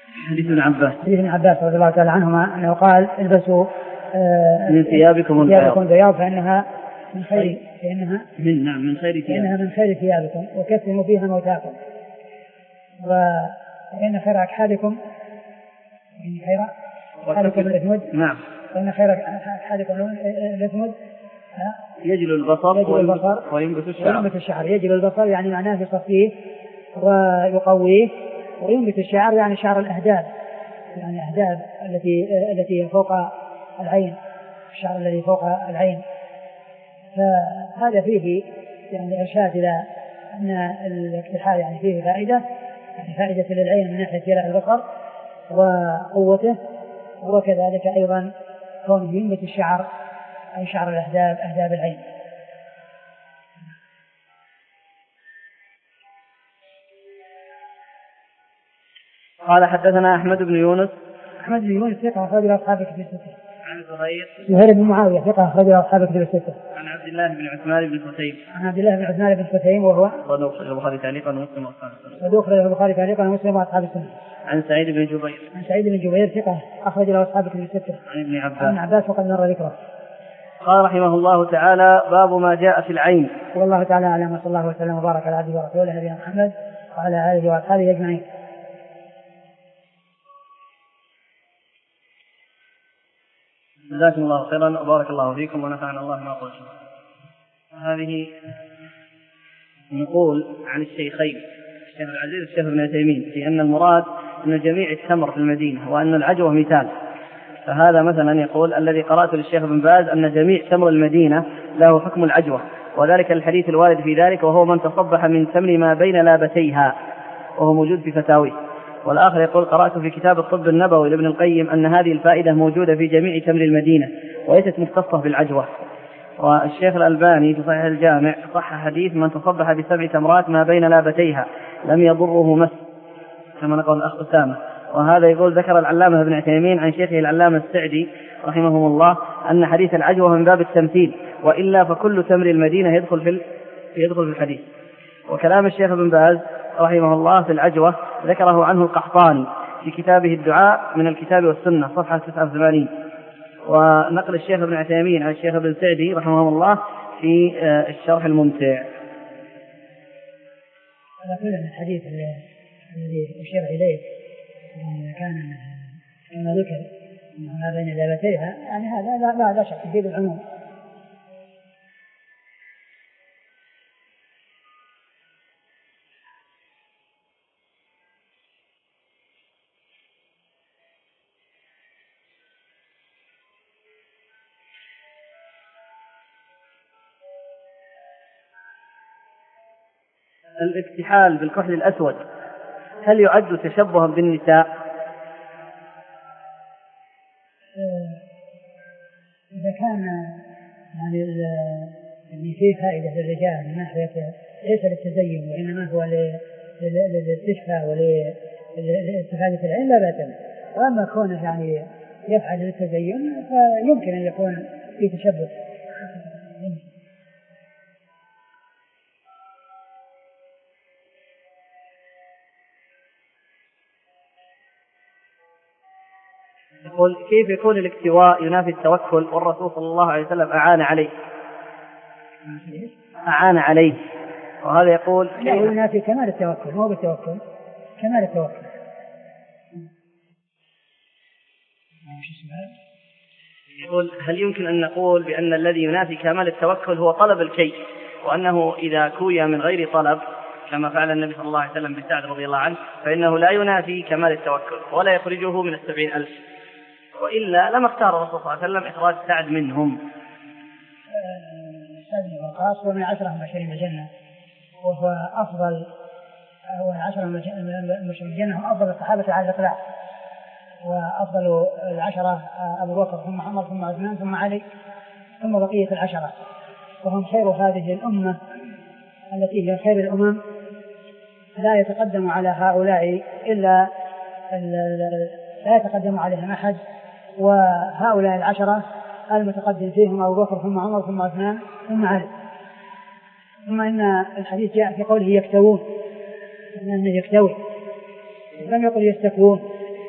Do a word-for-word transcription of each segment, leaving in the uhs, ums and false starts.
حديث ابن عباس حديث ابن عباس رضي الله تعالى عنهما أنه قال البسوا آه من ثيابكم البياض فإنها من خير فإنها من نعم من خير ثيابكم فإنها من خير ثيابكم وكفنوا فيها موتاكم وإن خير أكحالكم إن خير أكحالكم الأثمد نعم وإن خير أكحالكم الأثمد يجل البصر, يجل البصر وينبت الشعر. وينبت الشعر. يجل البصر يعني معناه يصفيه ويقويه، وينبت الشعر يعني شعر الأهداب، يعني أهداب التي التي فوق العين، الشعر الذي فوق العين. فهذا فيه يعني إرشاد إلى أن الاكتحال يعني فيه فائدة، يعني فائدة للعين من ناحية جلاء البصر وقوته، وكذلك أيضا كونه ينبت الشعر أي شعر الأهداب أهداب العين. قال حدثنا أحمد بن يونس. أحمد بن يونس ثقة أخرج له أصحاب الكتب الستة. عن زهير زهير بن معاوية ثقة أخرج له أصحاب الكتب الستة. عن عبد الله بن عثمان بن فتيم. عن عبد الله بن عثمان بن فتيم وهو صدوق البخاري تعليقا ومسلم وأصحاب السنة. صدوق البخاري تعليقا ومسلم وأصحاب السنة. عن سعيد بن جبير. عن سعيد بن جبير ثقة أخرج له أصحاب الكتب الستة. عن ابن عباس. عن عباس وقد مر ذكره. قال رحمه الله تعالى: باب ما جاء في العين. والله تعالى أعلم، وصلى الله وسلم وبارك على عبده ورسوله نبينا محمد وعلى آله وأصحابه أجمعين. جزاكم الله خيرا وبارك الله فيكم ونفعنا الله ما قلتم. هذه نقول عن الشيخين الشيخ العزيز والشيخ ابن تيمين في أن المراد أن جميع التمر في المدينة وأن العجوة مثال. فهذا مثلا يقول الذي قرأت للشيخ ابن باز أن جميع تمر المدينة له حكم العجوة، وذلك الحديث الوارد في ذلك وهو من تصبح من تمر ما بين لابتيها، وهو موجود في فتاويه. والآخر يقول قرأت في كتاب الطب النبوي لابن القيم أن هذه الفائدة موجودة في جميع تمر المدينة وليست مختصة بالعجوة. والشيخ الألباني في صحيح الجامع صح حديث من تصبح بسبع تمرات ما بين لابتيها لم يضره مس، كما نقول الأخ أسامة. وهذا يقول ذكر العلامة ابن عثيمين عن شيخه العلامة السعدي رحمهم الله أن حديث العجوة من باب التمثيل، وإلا فكل تمر المدينة يدخل في يدخل في الحديث. وكلام الشيخ ابن باز رحمه الله في العجوة ذكره عنه القحطاني في كتابه الدعاء من الكتاب والسنة صفحة تسعة وثمانين، ونقل الشيخ ابن عثيمين عن الشيخ ابن سعدي رحمه الله في الشرح الممتع. على كل الحديث الذي أشير إليه كان كما ذكر ما بين لابتيها، يعني هذا لا لا, لا شك فيه بالعموم. الاكتحال بالكحل الأسود هل يعد تشبها بالنساء؟ إذا كان يعني يعني فيه فائدة للرجال من ناحية ليس للتزين وإنما هو للاستشفاء وللاستفادة العين لا بأس به. وأما كونه يعني يفعل للتزين فيمكن أن يكون فيه تشبه. يقول كيف يكون الاكتواء ينافي التوكل والرسول صلى الله عليه وسلم أعان عليه أعان عليه وهذا يقول لا ينافي كمال التوكل، مو بالتوكل، كمال التوكل. يقول هل يمكن أن نقول بأن الذي ينافي كمال التوكل هو طلب الكي، وأنه إذا كوي من غير طلب كما فعل النبي صلى الله عليه وسلم بسعد رضي الله عنه فإنه لا ينافي كمال التوكل ولا يخرجه من السبعين ألف، وإلا لما اختار الرسول صلى الله عليه وسلم إخراج سعد منهم. سعد بن وقاص ومن عشرة مبشرين الجنة، وهو أفضل هو عشرة مبشرين الجنة هم أفضل الصحابة على الإطلاق، وأفضل العشرة أبو بكر ثم عمر ثم عثمان ثم علي ثم بقية العشرة، وهم خير هذه الأمة التي هي خير الأمم، لا يتقدم على هؤلاء إلا لا يتقدم عليهم أحد. وهؤلاء العشرة المتقدم فيهم أبو بكر ثم عمر ثم عثمان ثم علي. ثم إن الحديث جاء في قوله يكتوون، إنه يكتوي، لم يقل يستكوون،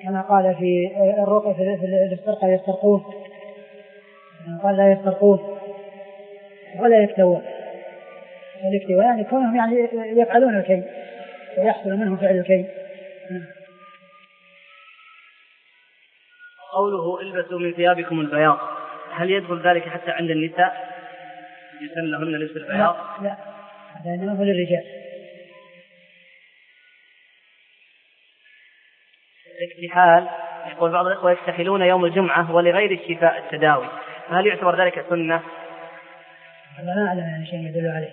كما قال في الرقية في الاسترقاء يسترقون، قال لا يسترقون ولا يكتوون. الاكتواء يعني كونهم يعني يفعلون الكي ويحصل منهم فعل الكي. قوله البسوا من ثيابكم البياض، هل يدخل ذلك حتى عند النساء يسن لهن لبس البياض؟ لا, لا. هذا إنما هو للرجال. الاكتحال يقول بعض الإخوة يكتحلون يوم الجمعة ولغير الشفاء التداوي، هل يعتبر ذلك سنة؟ أنا لا أعلم أن شيء يدل عليه.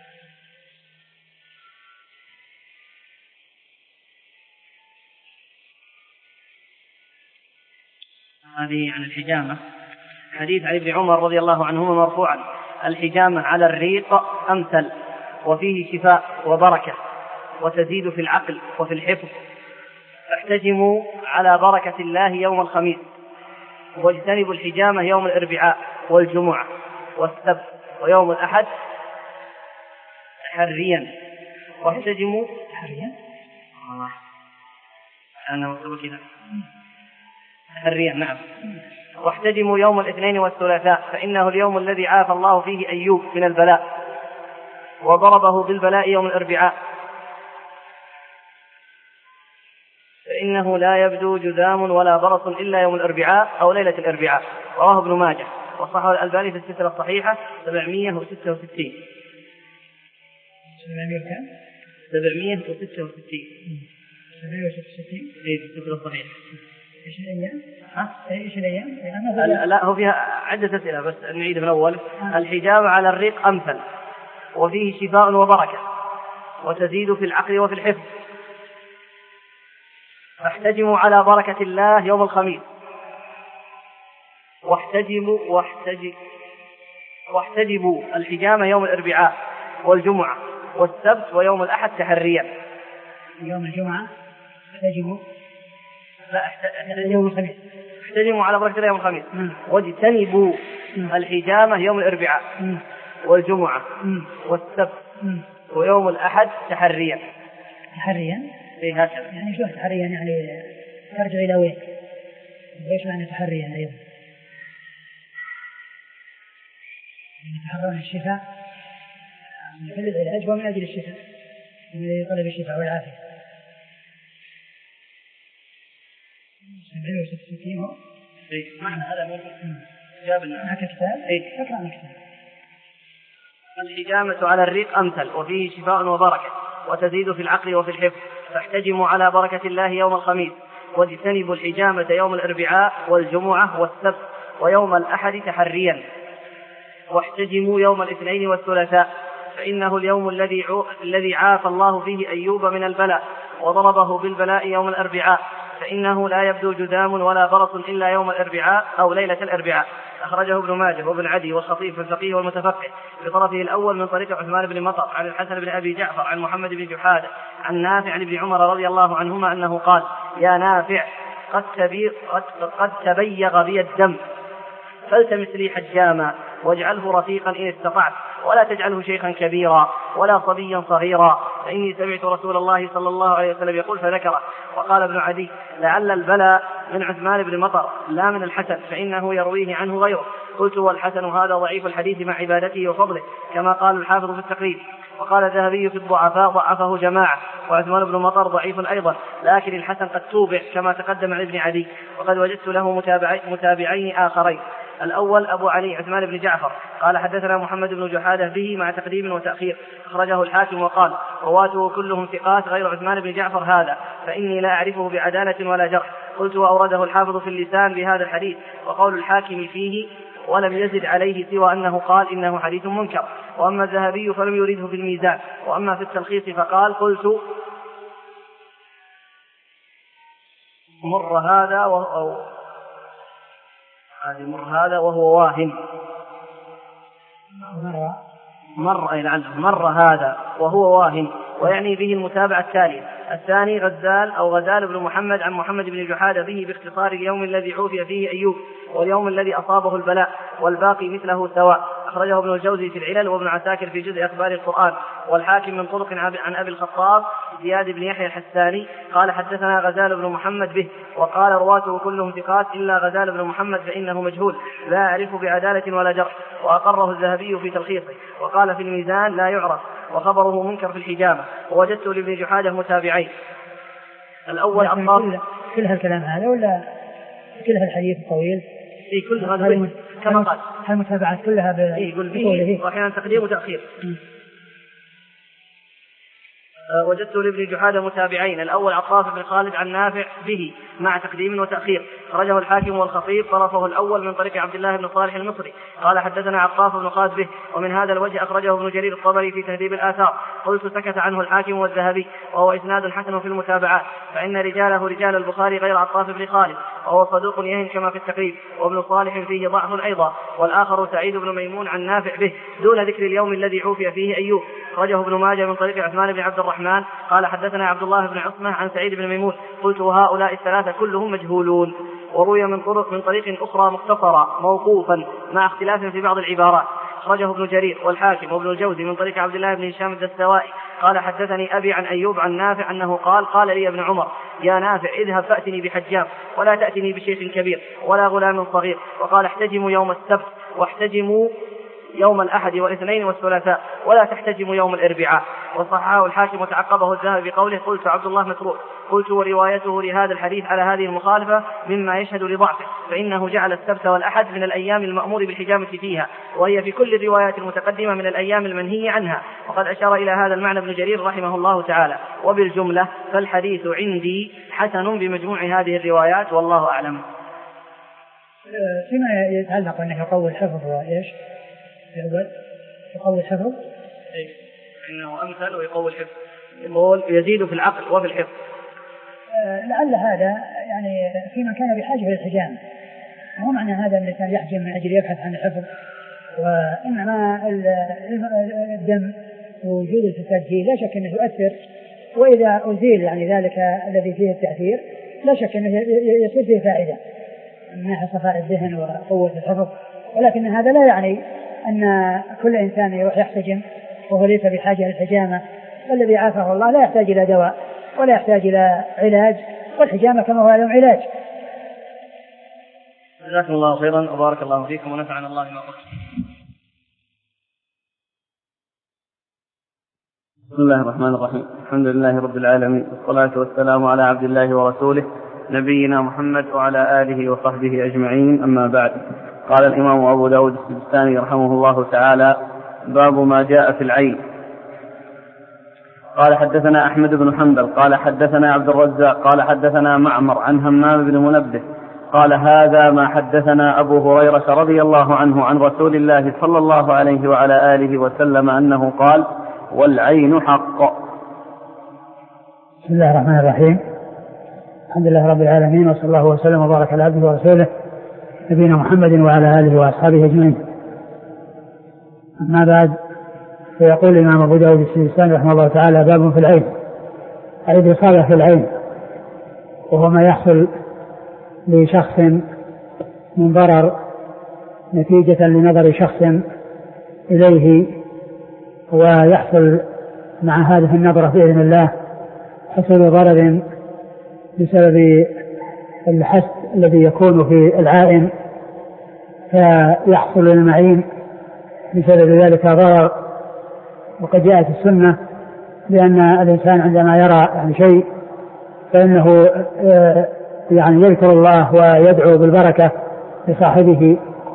هذه عن الحجامة، حديث عن ابن عمر رضي الله عنهما مرفوعا: الحجامة على الريق أمثل وفيه شفاء وبركة وتزيد في العقل وفي الحفظ، فاحتجموا على بركة الله يوم الخميس، واجتنبوا الحجامة يوم الأربعاء والجمعة والسبت ويوم الأحد تحريا، واحتجموا تحريا أنا مكتوب كذا تحريا نعم، واحتجموا يوم الاثنين والثلاثاء فإنه اليوم الذي عافى الله فيه أيوب من البلاء وضربه بالبلاء يوم الأربعاء، فإنه لا يبدو جذام ولا برص إلا يوم الأربعاء أو ليلة الأربعاء. رواه ابن ماجه وصححه الألباني في السلسلة الصحيحة سبعمائة وستة وستين. سبعمائة وستة وستين سبعمائة وستة وستين في السلسلة الصحيحة. إيش الأيام؟ ها؟ إيش الأيام؟ لا, لا هو فيها عدة أسئلة بس نعيد من أول. الحجامة على الريق أمثل وفيه شفاء وبركة وتزيد في العقل وفي الحفظ، فاحتجموا على بركة الله يوم الخميس، واحتجموا واحتجب واحتجبوا الحجامة يوم الأربعاء والجمعة والسبت ويوم الأحد تحريا. يوم الجمعة احتجموا لا احتجموا يوم الخميس، احتجموا على بركة الله يوم الخميس، واجتنبوا الحجامة يوم الأربعاء والجمعة والسبت ويوم الأحد تحريا. تحريا إيه هكذا يعني شو تحريا؟ يعني ترجع إلى وين؟ ليش معنى تحريا أيضا؟ يتحرون الشفاء من كل العلاج ومن أجل الشفاء، من طلب الشفاء والعافية. سبعين وستة وستين هو إيه معنى هذا موجود جاب معك كتاب؟ إيه اقرأ الكتاب. الحجامة على الريق أمثل وفيه شفاء وبركة وتزيد في العقل وفي الحفظ، فاحتجموا على بركة الله يوم الخميس، واجتنبوا الحجامة يوم الأربعاء والجمعة والسبت ويوم الأحد تحريا، واحتجموا يوم الاثنين والثلاثاء فإنه اليوم الذي الذي عافى الله فيه أيوب من البلاء وضربه بالبلاء يوم الأربعاء، فإنه لا يبدو جذام ولا برص إلا يوم الأربعاء أو ليلة الأربعاء. أخرجه ابن ماجه وابن عدي والخطيب في الفقيه والمتفقه بطرفه الأول من طريق عثمان بن مطر عن الحسن بن أبي جعفر عن محمد بن جحادة عن نافع عن ابن عمر رضي الله عنهما أنه قال: يا نافع قد, قد, قد تبيغ بي الدم فالتمس لي حجاما واجعله رفيقا إن استطعت، ولا تجعله شيخا كبيرا ولا صبيا صغيرا، فإني سمعت رسول الله صلى الله عليه وسلم يقول فذكره. وقال ابن عدي: لعل البلاء من عثمان بن مطر لا من الحسن، فإنه يرويه عنه غيره. قلت: والحسن هذا ضعيف الحديث مع عبادته وفضله، كما قال الحافظ في التقريب. وقال الذهبي في الضعفاء: ضعفه جماعة، وعثمان بن مطر ضعيف أيضا، لكن الحسن قد توبع كما تقدم عن ابن عدي. وقد وجدت له متابعين آخرين: الأول أبو علي عثمان بن جعفر قال حدثنا محمد بن جحادة به مع تقديم وتأخير، أخرجه الحاكم وقال: رواته كلهم ثقات غير عثمان بن جعفر هذا، فإني لا أعرفه بعدالة ولا جرح. قلت: وأورده الحافظ في اللسان بهذا الحديث. وقول الحاكم فيه ولم يزد عليه سوى أنه قال إنه حديث منكر. وأما الذهبي فلم يريده في الميزان. وأما في التلخيص فقال: قلت مر هذا وهو مر هذا وهو واهن مر مر أي لعله مر هذا وهو واهن، ويعني به المتابعة التالية: الثاني غزال أو غزال بن محمد عن محمد بن جحادة به باختصار اليوم الذي عوفي فيه أيوب واليوم الذي أصابه البلاء، والباقي مثله سواء. أخرجه ابن الجوزي في العلل وابن عساكر في جزء أخبار القرآن، والحاكم من طرق عن أبي الخطاب زياد بن يحيى الحساني قال حدثنا غزال بن محمد به، وقال رواته كلهم ثقات إلا غزال بن محمد فإنه مجهول لا أعرف بعدالة ولا جرح، وأقره الذهبي في تلخيصه، وقال في الميزان لا يعرف، وخبره منكر في الحجامة. ووجدت لابن جحادة متابعين. الأول كل, كل هالكلام هذا ولا كل هالحديث الطويل في كل هذا كما قال هالمتابعات كلها بقوله وأحيانا تقديم وتأخير. وجدت لابن جحادة متابعين. الأول عطاف بن خالد عن نافع به مع تقديم وتأخير، خرجه الحاكم والخطيب طرفه الأول من طريق عبد الله بن صالح المصري قال حدثنا عطاف بن خالد به، ومن هذا الوجه أخرجه ابن جرير الطبري في تهذيب الآثار. قلت سكت عنه الحاكم والذهبي، وهو إسناد حسن في المتابعات، فإن رجاله رجال البخاري غير عطاف بن خالد، وهو صدوق يهن كما في التقريب، وابن صالح فيه ضعف أيضا، والآخر سعيد بن ميمون عن نافع به دون ذكر اليوم الذي عوفي فيه أيوب. خرجه ابن ماجه من طريق عثمان بن عبد الرحمن قال حدثنا عبد الله بن عصمة عن سعيد بن ميمون. قلت وهؤلاء الثلاثة كلهم مجهولون. وروي من طرق من طريق أخرى مختصرة موقوفا مع اختلاف في بعض العبارات. خرجه ابن جرير والحاكم وابن الجوزي من طريق عبد الله بن هشام الدستوائي قال حدثني أبي عن أيوب عن نافع أنه قال قال لي ابن عمر يا نافع اذهب فأتني بحجام ولا تأتني بشيخ كبير ولا غلام صغير، وقال احتجموا يوم السبت واحتجموا يوم الأحد والاثنين والثلاثاء ولا تحتجموا يوم الأربعاء. وصححه الحاكم وتعقبه الذهبي بقوله قلت عبد الله متروك. قلت وروايته لهذا الحديث على هذه المخالفة مما يشهد لضعفه، فإنه جعل السبت والأحد من الأيام المأمور بالحجامة فيها، وهي في كل الروايات المتقدمة من الأيام المنهي عنها، وقد أشار إلى هذا المعنى ابن جرير رحمه الله تعالى. وبالجملة فالحديث عندي حسن بمجموع هذه الروايات والله أعلم. فيما يتعلق أنه يقوي الحفظ وإيش يقوي الحفظ إنه أمثل ويقوي الحفظ، يقول يزيد في العقل وفي الحفظ. لعل هذا يعني في من كان بحاجة للحجام، وهو معنى هذا أن الإنسان يحجم من أجل يبحث عن الحفظ، وإنما الدم ووجود الفساد فيه لا شك أنه يؤثر، وإذا أزيل يعني ذلك الذي فيه التأثير لا شك أنه يصير فيه فائدة من ناحية صفاء الذهن وقوة الحفظ، ولكن هذا لا يعني أن كل إنسان يروح يحتجم وهو ليس بحاجة للحجامة. الذي عافاه الله لا يحتاج إلى دواء ولا يحتاج إلى علاج، والحجامة كما هو اليوم علاج. جزاكم الله خيرا وبارك الله فيكم ونفعنا الله بما قلت. بسم الله الرحمن الرحيم. الحمد لله رب العالمين، والصلاة والسلام على عبد الله ورسوله نبينا محمد وعلى آله وصحبه أجمعين، أما بعد. قال الإمام أبو داود السجستاني رحمه الله تعالى: باب ما جاء في العين. قال حدثنا أحمد بن حنبل قال حدثنا عبد الرزاق قال حدثنا معمر عن همام بن منبه قال هذا ما حدثنا أبو هريرة رضي الله عنه عن رسول الله صلى الله عليه وعلى آله وسلم أنه قال: والعين حق. بسم الله الرحمن الرحيم. الحمد لله رب العالمين، وصلى الله وسلم وبارك على عبده ورسوله نبينا محمد وعلى آله وأصحابه أجمعين. أما بعد، فيقول الإمام أبو داود السجستاني رحمه الله تعالى: باب في العين، أي الإصابة في العين، وهو ما يحصل لشخص من ضرر نتيجة لنظر شخص إليه، ويحصل مع هذه النظرة بإذن الله حصول ضرر بسبب الحسد الذي يكون في العائن، فيحصل للمعين بسبب ذلك ضرر. وقد جاءت السنة بأن الإنسان عندما يرى يعني شيء فإنه يعني يذكر الله ويدعو بالبركة لصاحبه،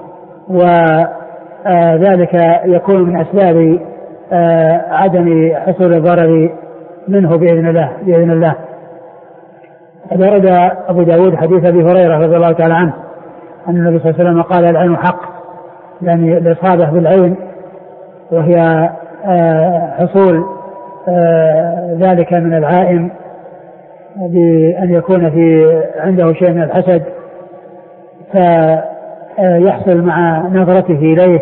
وذلك يكون من أسباب عدم حصول الضرر منه بإذن الله بإذن الله. قد ورد أبو داود حديث أبي هريرة رضي الله تعالى عنه أن النبي صلى الله عليه وسلم قال: العين حق، يعني الإصابة بالعين، وهي حصول ذلك من العائن بأن يكون في عنده شيء من الحسد، فيحصل مع نظرته إليه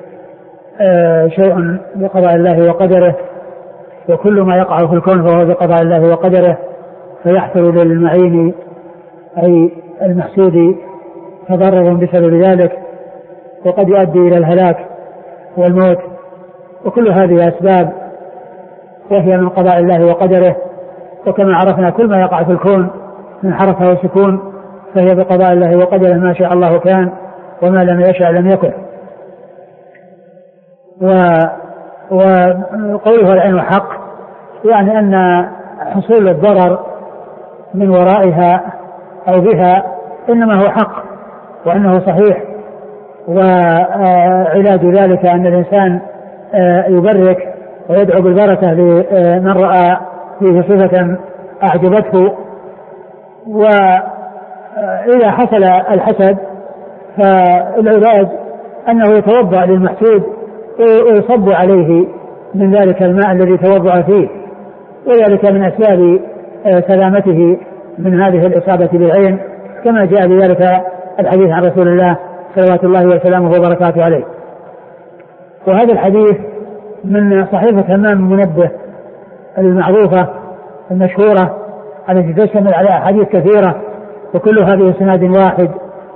شيء بقضاء الله وقدره، وكل ما يقع في الكون فهو بقضاء الله وقدره، فيحصل للمعين أي المحسود تضرر بسبب ذلك، وقد يؤدي إلى الهلاك والموت، وكل هذه أسباب وهي من قضاء الله وقدره. وكما عرفنا كل ما يقع في الكون من حركة وسكون فهي بقضاء الله وقدره، ما شاء الله كان وما لم يشاء لم يكن. وقوله العين حق يعني أن حصول الضرر من ورائها أو بها إنما هو حق وأنه صحيح، وعلاج ذلك أن الإنسان يبرك ويدعو بالبركة لمن رأى فيه صفة أعجبته. وإذا حصل الحسد فالعلاج أنه يتوضأ للمحسود ويصب عليه من ذلك الماء الذي توضأ فيه، وذلك من أسباب سلامته من هذه الإصابة بالعين، كما جاء بذلك الحديث عن رسول الله صلوات الله وسلامه وبركاته عليه. وهذا الحديث من صحيفة همام المنبه المعروفة المشهورة التي تشتمل على أحاديث كثيرة وكلها بإسناد واحد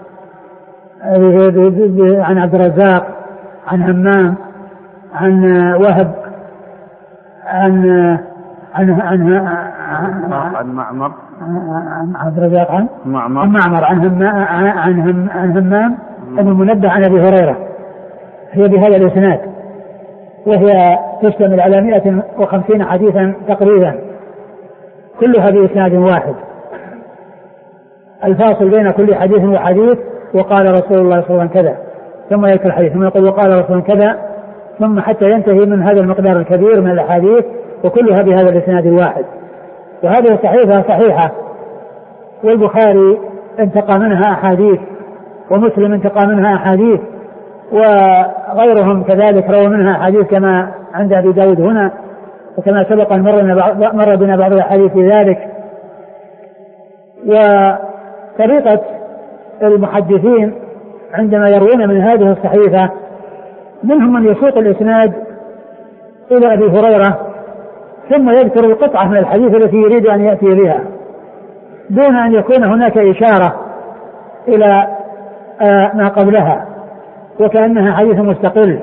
عن عبد الرزاق عن همام عن وهب عن عن عن عن معمر عن عبد الرزاق عن معمر عن معمر عن همام عن عن همام المنبه عن أبي هريرة، هي بهذا الإسناد، وهي تشتمل على مئة وخمسين حديثا تقريبا كلها بإسناد واحد. الفاصل بين كل حديث وحديث وقال رسول الله صلى الله عليه وسلم كذا، ثم يذكر الحديث ثم يقول وقال رسول الله كذا، ثم حتى ينتهي من هذا المقدار الكبير من الأحاديث وكلها بهذا الإسناد الواحد. وهذه الصحيفة صحيحة، والبخاري انتقى منها أحاديث ومسلم انتقى منها أحاديث وغيرهم كذلك روى منها أحاديث كما عند أبي داود هنا، وكما سبق أن مر بنا بعض الأحاديث في ذلك. وطريقة المحدثين عندما يروون من هذه الصحيفة منهم من يسوق الإسناد إلى أبي هريرة ثم يذكر القطعة من الحديث التي يريد أن يأتي بها دون أن يكون هناك إشارة إلى ما قبلها وكأنها حديث مستقل،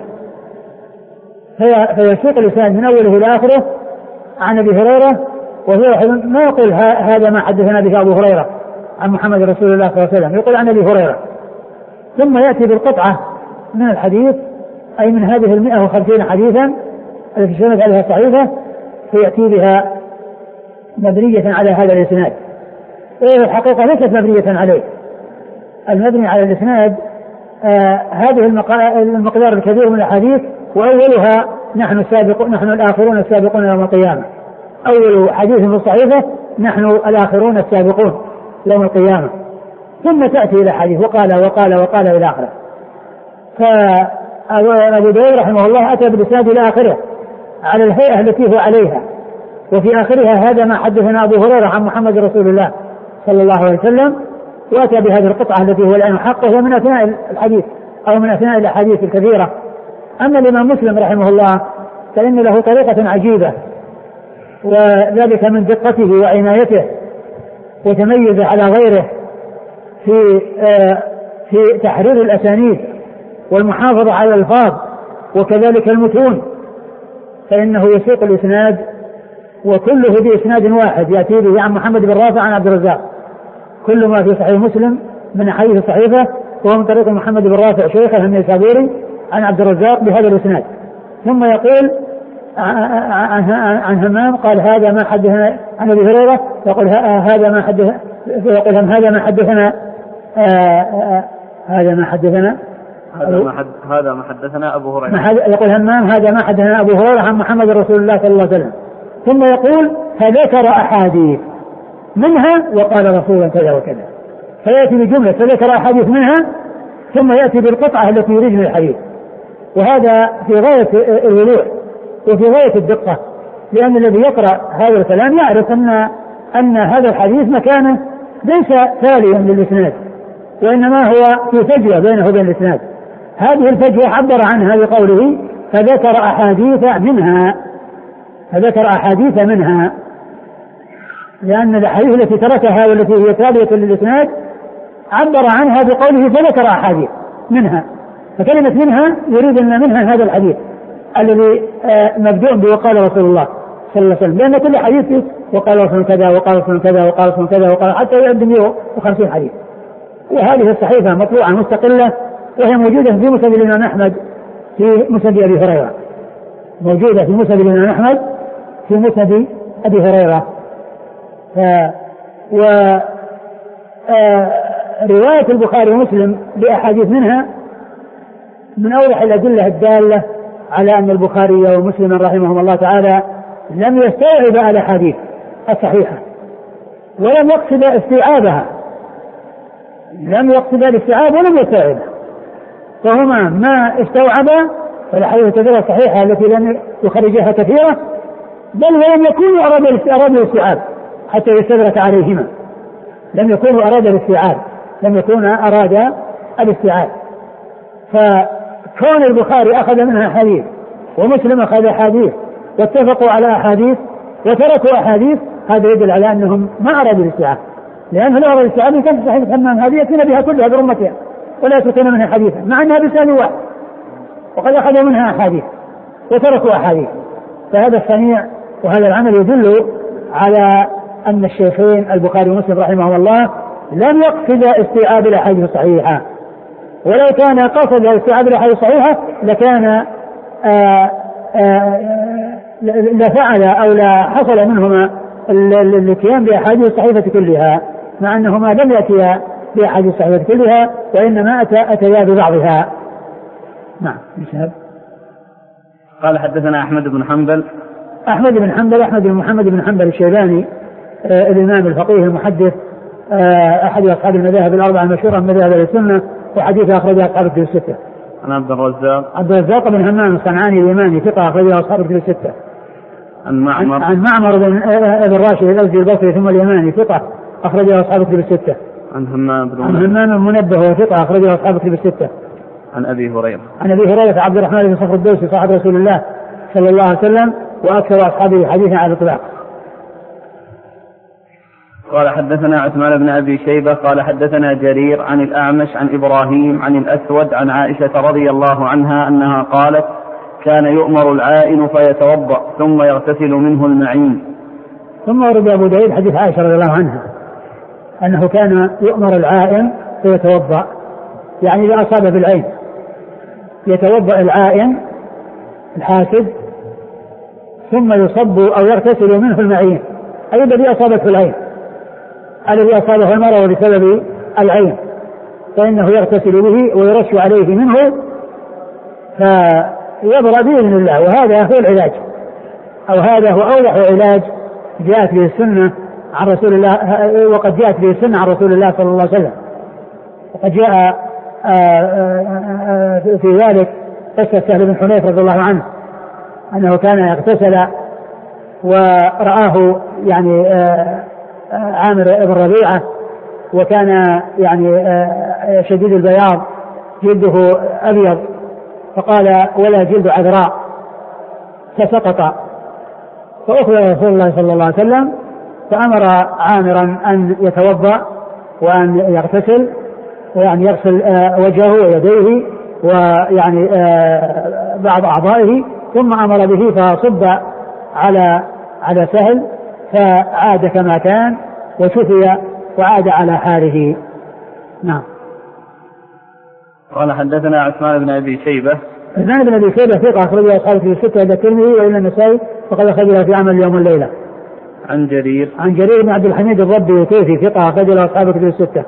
فيسوق الإسناد من أوله إلى آخره عن أبي هريرة، وهو ما يقول هذا ما حدثنا به أبو هريرة عن محمد رسول الله صلى الله عليه وسلم، يقول عن أبي هريرة، ثم يأتي بالقطعة من الحديث أي من هذه المئة وخمسين حديثا التي شملت عليها الصحيفة، فيأتي بها مبنية على هذا الإسناد. الحقيقة ليست مبنية عليه، المبني على الإسناد آه هذه المقدار الكبير من الحديث، وأولها نحن السابقون نحن الآخرون السابقون يوم القيامة. أول حديث في الصحيفة نحن الآخرون السابقون يوم القيامة، ثم تأتي إلى حديث وقال وقال وقال إلى آخره. فأبو داود رحمه الله أتى بالإسناد إلى آخره على الهيئة التي هو عليها، وفي آخرها هذا ما حدثنا أبو هريرة عن محمد رسول الله صلى الله عليه وسلم، وأتى بهذه القطعة التي هو الآن حقه وهي من أثناء الحديث أو من أثناء الأحاديث الكثيرة. أما الإمام مسلم رحمه الله فإن له طريقة عجيبة، وذلك من دقته وعنايته وتميز على غيره في آه في تحرير الأسانيد والمحافظة على الألفاظ وكذلك المتون، فإنه يسوق الإسناد وكله بإسناد واحد يأتي به عن محمد بن رافع عن عبد الرزاق، كل ما في صحيح مسلم من أحاديث الصحيفة وهو من طريق محمد بن رافع شيخه النيسابوري عن عبد الرزاق بهذا الإسناد، ثم يقول عن همام قال هذا ما حدثنا عن أبي هريرة، يقول هذا ما حدث يقول هذا ما حدثنا هذا ما حدثنا هذا ما حد هذا ما حدثنا أبو هريرة، يقول همام هذا ما حدثنا أبو هريرة عن محمد رسول الله صلى الله عليه وسلم، ثم يقول فذكر أحاديث منها وقال رسولا كذا وكذا، فيأتي بجملة فذكر أحاديث منها ثم يأتي بالقطعة التي يريد من الحديث، وهذا في غاية الوضوح وفي غاية الدقة، لأن الذي يقرأ هذا الكلام يعرف أن أن هذا الحديث مكانه ليس تاليا للإسناد، وإنما هو في فجوة بينه وبين الإسناد. هذه الفجوة عبر عنها بقوله فذكر أحاديث منها فذكر أحاديث منها لأن الأحاديث التي تركها والتي هي تالية للإسناد عبر عنها بقوله فذكر أحاديث منها، فكلمة منها يريد أن منها هذا الحديث الذي مبدوء به وقال رسول الله صلى الله عليه وسلم، لأن كل حديث وقال رسول كذا وقال رسول كذا وقال رسول كذا وقال حتى يعد مئة وخمسين حديث. وهذه الصحيفة مطبوعة مستقلة وهي موجودة في مسند الإمام أحمد في مسند أبي هريرة، موجودة في مسند الإمام أحمد في مسند أبي هريرة. ف... و آه... رواية البخاري ومسلم بأحاديث منها من أوضح الأدلة الدالة على أن البخاري ومسلم رحمهم الله تعالى لم يستوعب الأحاديث الصحيحة ولم يقصد استيعابها، لم يقصد الاستيعاب ولم يستوعبها، فهما ما استوعبا فالأحاديث الكثيرة الصحيحة التي لم يخرجها كثيرة، بل ولم يكونوا أرادوا الاستيعاب حتى يستدرك عليهما، لم يكونوا أراد الاستيعاب لم يكون أراد الاستيعاب. فكون البخاري أخذ منها حديث ومسلم أخذ حديث واتفقوا على أحاديث وتركوا أحاديث، هذا يدل على أنهم ما أرادوا الاستيعاب، لأنه لو أراد الاستيعاب كان صحيح الحمام هذه يأتينا بها كلها برمتها ولا يتركون منها حديثا مع أنها بلسان واحد، وقد أخذوا منها أحاديث وتركوا أحاديث. فهذا الصنيع وهذا العمل يدل على أن الشيخين البخاري ومسلم رحمه الله لم يقصد استيعاب الأحاديث الصحيحة، ولو كان قصد استيعاب الأحاديث الصحيحة لكان آآ آآ لفعل أو لا حصل منهما الاتيان بأحاديث الصحيحة كلها، مع أنهما لم يأتيا بأحاديث الصحيحة كلها وإنما أتيا ببعضها. نعم. قال حدثنا أحمد بن حنبل أحمد بن حنبل أحمد بن محمد بن حنبل الشيباني آه الإمام الفقيه المحدث آه أحد أصحاب المذاهب الأربعة المشهورة من مذاهب السنة، وحديث أخرجه أصحاب الكتب الستة. عن عبد الرزاق عبد الرزاق بن همام الصنعاني اليماني ثقة أخرجه أصحاب الكتب الستة. عن معمر عن معمر بن ابن راشد الأزدي البصري ثم اليماني ثقة أخرجه أصحاب الكتب الستة. عن همام بن عن همام المنبه وثقة أخرجه أصحاب الكتب الستة. عن أبي هريرة عن أبي هريرة عبد الرحمن بن صخر الدوسي صاحب رسول الله صلى الله عليه وسلم وأكثر أصحابه حديثا على الإطلاق. قال حدثنا عثمان بن أبي شيبة قال حدثنا جرير عن الأعمش عن إبراهيم عن الأسود عن عائشة رضي الله عنها أنها قالت كان يؤمر العائن فيتوضأ ثم يغتسل منه المعين. ثم ورد أبو داود حديث عائشة رضي الله عنها أنه كان يؤمر العائن فيتوضأ، يعني إذا أصاب بالعين يتوضأ العائن الحاسد ثم يصب أو يغتسل منه المعين، أي الذي أصابته العين الذي أصابه المرض بسبب العين، فإنه يغتسل به ويرش عليه منه فيبرأ بإذن الله. وهذا هو العلاج، أو هذا هو أوضح علاج جاءت به السنة عن رسول الله، وقد جاءت به السنة عن رسول الله صلى الله عليه وسلم. وقد جاء في ذلك قصة سهل بن حنيف رضي الله عنه أنه كان يغتسل ورآه يعني عامر بن ربيعة وكان يعني شديد البياض جلده أبيض، فقال ولا جلد عذراء، فسقط، فأخبر رسول الله صلى الله عليه وسلم فأمر عامرا أن يتوضأ وأن يغتسل ويعني يغسل وجهه ويديه ويعني بعض أعضائه، ثم أمر به فصب على على سهل فعاد كما كان وشفي وعاد على حاله. نعم. قال حدثنا عثمان بن أبي شيبة عثمان بن أبي شيبة ثقة أخرجه أصحاب في الستة إلى الترمذي وإلى النسائي وقد أخرجه في عمل اليوم والليلة. عن جرير عن جرير بن عبد الحميد الربي الكوفي ثقة أخرجه أصحاب في الستة.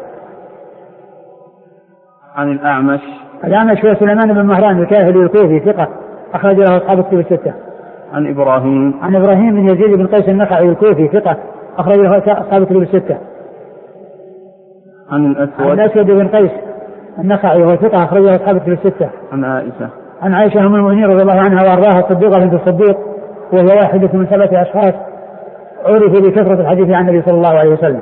عن الأعمش الأعمش هو سليمان بن مهران الكاهلي الكوفي ثقة أخرج له أصحاب الكتب الستة. عن إبراهيم عن إبراهيم بن يزيد بن قيس النخعي الكوفي ثقة أخرج له أصحاب الكتب الستة. عن الأسود عن الأسود بن قيس النخعي وهو ثقة أخرج له أصحاب الكتب الستة. عن عائشة عن عائشة أم المؤمنين رضي الله عنها وأرضاها الصديقة بنت الصديق وهي واحدة من سبعة أشخاص عرف بكثرة الحديث عن النبي صلى الله عليه وسلم.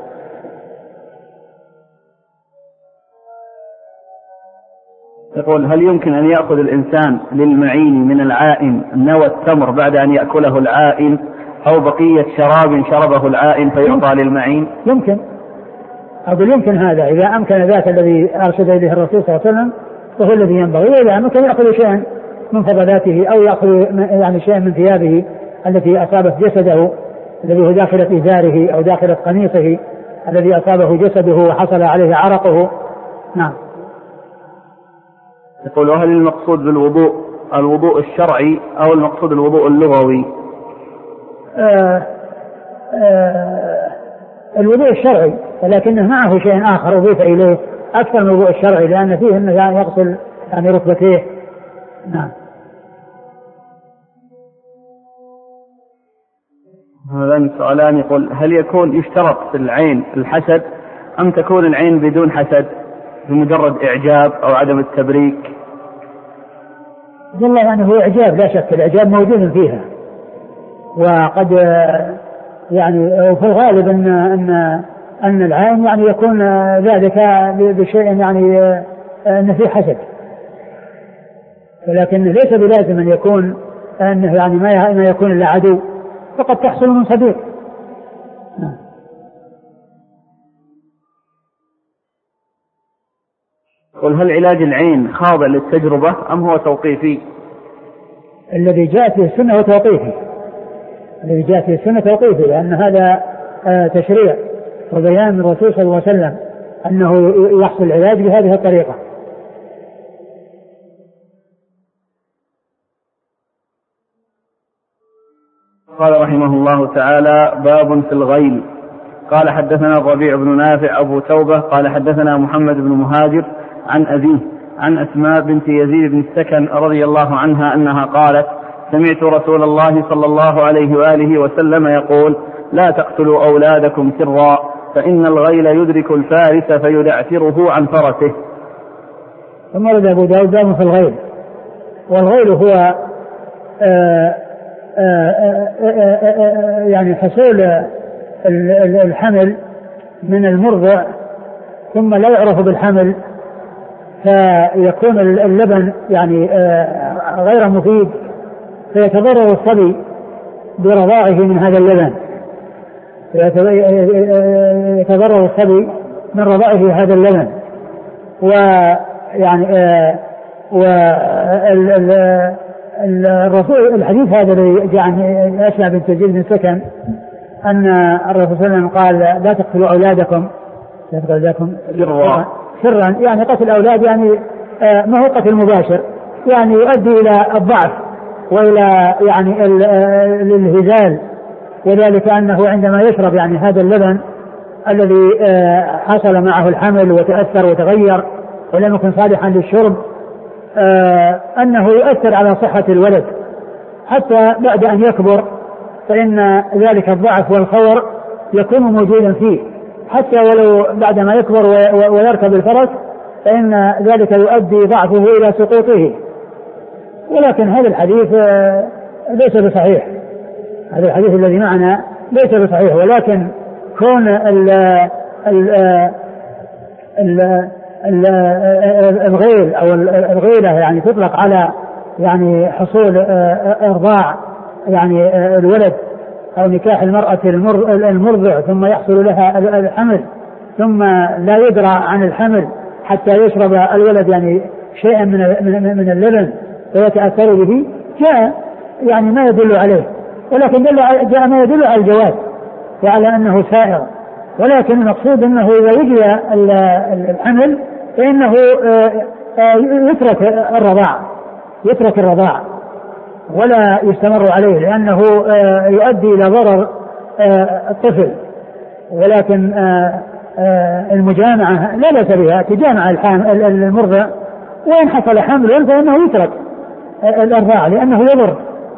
يقول هل يمكن أن يأخذ الإنسان للمعين من العائن نوى التمر بعد أن يأكله العائن أو بقية شراب شربه العائن فيعطى للمعين؟ يمكن، أقول يمكن هذا إذا أمكن ذاك الذي أرشد إليه الرسول صلى الله عليه وسلم وهو الذي ينبغي. وإذا أمكن يأخذ شيئا من فضلاته أو يأخذ يعني شيئا من ثيابه التي أصابت جسده الذي هو داخلة إزاره أو داخلة قميصه الذي أصابه جسده وحصل عليه عرقه. نعم. يقول: هل المقصود بالوضوء الوضوء الشرعي أو المقصود الوضوء اللغوي؟ آه آه الوضوء الشرعي، ولكنه معه شيء آخر أضيف إليه أكثر من الوضوء الشرعي، لأن فيه أنه يغسل يعني ركبتيه. نعم. هذان سؤالان. يقول: هل يكون يشترط في العين الحسد أم تكون العين بدون حسد بمجرد إعجاب أو عدم التبريك؟ والله يعني هو إعجاب لا شك، الإعجاب موجود فيها، وقد يعني في الغالب أن أن أن العين يعني يكون ذلك بشيء يعني أن فيه حسد، ولكن ليس بلازم أن يكون أنه يعني ما يكون إلا عدو، فقد تحصل من صديق. قل: هل علاج العين خاضع للتجربة أم هو توقيفي؟ الذي جاءت به السنة هو توقيفي، الذي جاءت به السنة توقيفي، لأن هذا تشريع وبيان من الرسول صلى الله عليه وسلم أنه يحصل العلاج بهذه الطريقة. قال رحمه الله تعالى: باب في الغيل. قال: حدثنا الربيع بن نافع أبو توبة قال: حدثنا محمد بن مهاجر عن أبيه عن أسماء بنت يزيد بن السكن رضي الله عنها أنها قالت: سمعت رسول الله صلى الله عليه وآله وسلم يقول: لا تقتلوا أولادكم سرا فإن الغيل يدرك الفارس فيدعثره عن فرسه. ثم ورد أبو داود باب في الغيل. والغيل هو آآ آآ آآ يعني حصول الحمل من المرضع ثم لا يعرف بالحمل، فيكون اللبن يعني غير مفيد، فيتضرر الصبي برضاعه من هذا اللبن، يتضرر الصبي من رضاعه هذا اللبن. ويعني والرسول الحديث هذا الذي جاء عن أسماء بنت يزيد بن سكن أن الرسول صلى الله عليه وسلم قال: لا تقتلوا أولادكم لا تقتلوا أولادكم سرا, سرا يعني قتل الأولاد يعني ما هو قتل مباشر، يعني يؤدي إلى الضعف وإلى يعني الهزال، وذلك أنه عندما يشرب يعني هذا اللبن الذي حصل معه الحمل وتأثر وتغير ولم يكن صالحا للشرب، أنه يؤثر على صحة الولد حتى بعد أن يكبر، فإن ذلك الضعف والخور يكون موجودا فيه حتى ولو بعد ما يكبر ويركب الفرس، فإن ذلك يؤدي ضعفه إلى سقوطه. ولكن هذا الحديث ليس بصحيح، هذا الحديث الذي معنا ليس بصحيح، ولكن كون ال ال ال الغيل أو الغيلة يعني تطلق على يعني حصول إرضاع يعني الولد أو نكاح المرأة المرضع ثم يحصل لها الحمل ثم لا يدرى عن الحمل حتى يشرب الولد يعني شيئا من من اللبن ويتأثر به، جاء يعني ما يدل عليه، ولكن جاء ما يدل على الجواز وعلى أنه سائغ. ولكن المقصود أنه إذا وجد الحمل فإنه يترك الرضاع يترك الرضاع ولا يستمر عليه، لأنه يؤدي إلى ضرر الطفل. ولكن المجامعة لا بأس بها، تجامع المرضع وإن حصل حمل فإنه يترك الرضاع لأنه يضر،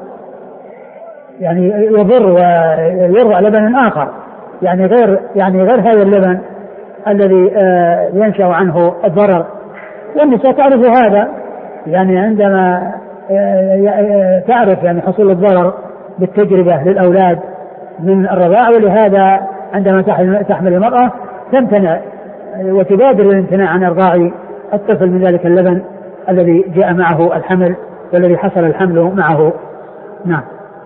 يعني يضر ويرضع لبن آخر يعني غير يعني غير هذا اللبن الذي ينشأ عنه الضرر. والنساء تعرف هذا، يعني عندما تعرف يعني حصول الضرر بالتجربة للأولاد من الرضاع، ولهذا عندما تحمل المرأة تمتنع وتبادر الامتناع عن إرضاع الطفل من ذلك اللبن الذي جاء معه الحمل والذي حصل الحمل معه. نعم.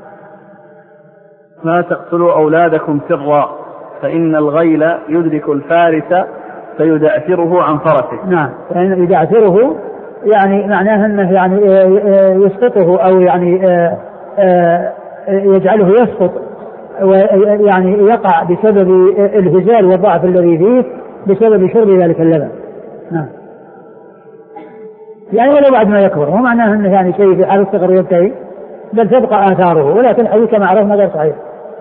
لا تقتلوا أولادكم سرا فإن الغيل يدرك الفارس فيدعثره عن فرسه. نعم، فإن يدعثره يعني معناه أنه يعني يسقطه أو يعني يجعله يسقط ويعني يقع بسبب الهزال والضعف الذي فيه بسبب شرب ذلك اللبن. نعم. يعني ولو بعد ما يكبر، هو معناه أنه يعني شيء في حال الصغر ينتهي، بل تبقى آثاره، ولكن الحديث كما عرفنا غير صحيح.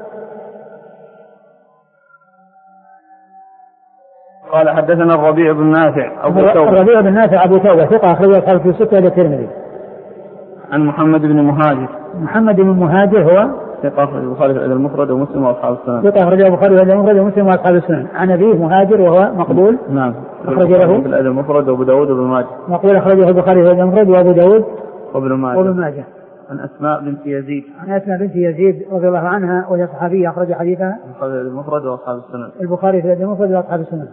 قال حدثنا الربيع بن نافع أبو توبة. الربيع بن نافع أبو توبة ثقة أخرج أصحاب في الستة إلى الترمذي. عن محمد بن مهاجر. محمد بن مهاجر هو ثقة أخرج البخاري في المفرد ومسلم وأصحاب السنن. ثقة أخرج البخاري في المفرد ومسلم وأصحاب السنن. عن أبيه مهاجر وهو مقبول. نعم. أخرج له في المفرد وأبو داود وابن ماجه. مقبول أخرجه البخاري في المفرد وأبو داود وابن ماجه. وابن ماجه. عن أسماء بنت يزيد. عن أسماء بنت يزيد رضي الله عنها وهي صحابية أخرج حديثها البخاري في المفرد وأصحاب السنن. البخاري في المفرد وأصحاب السنن.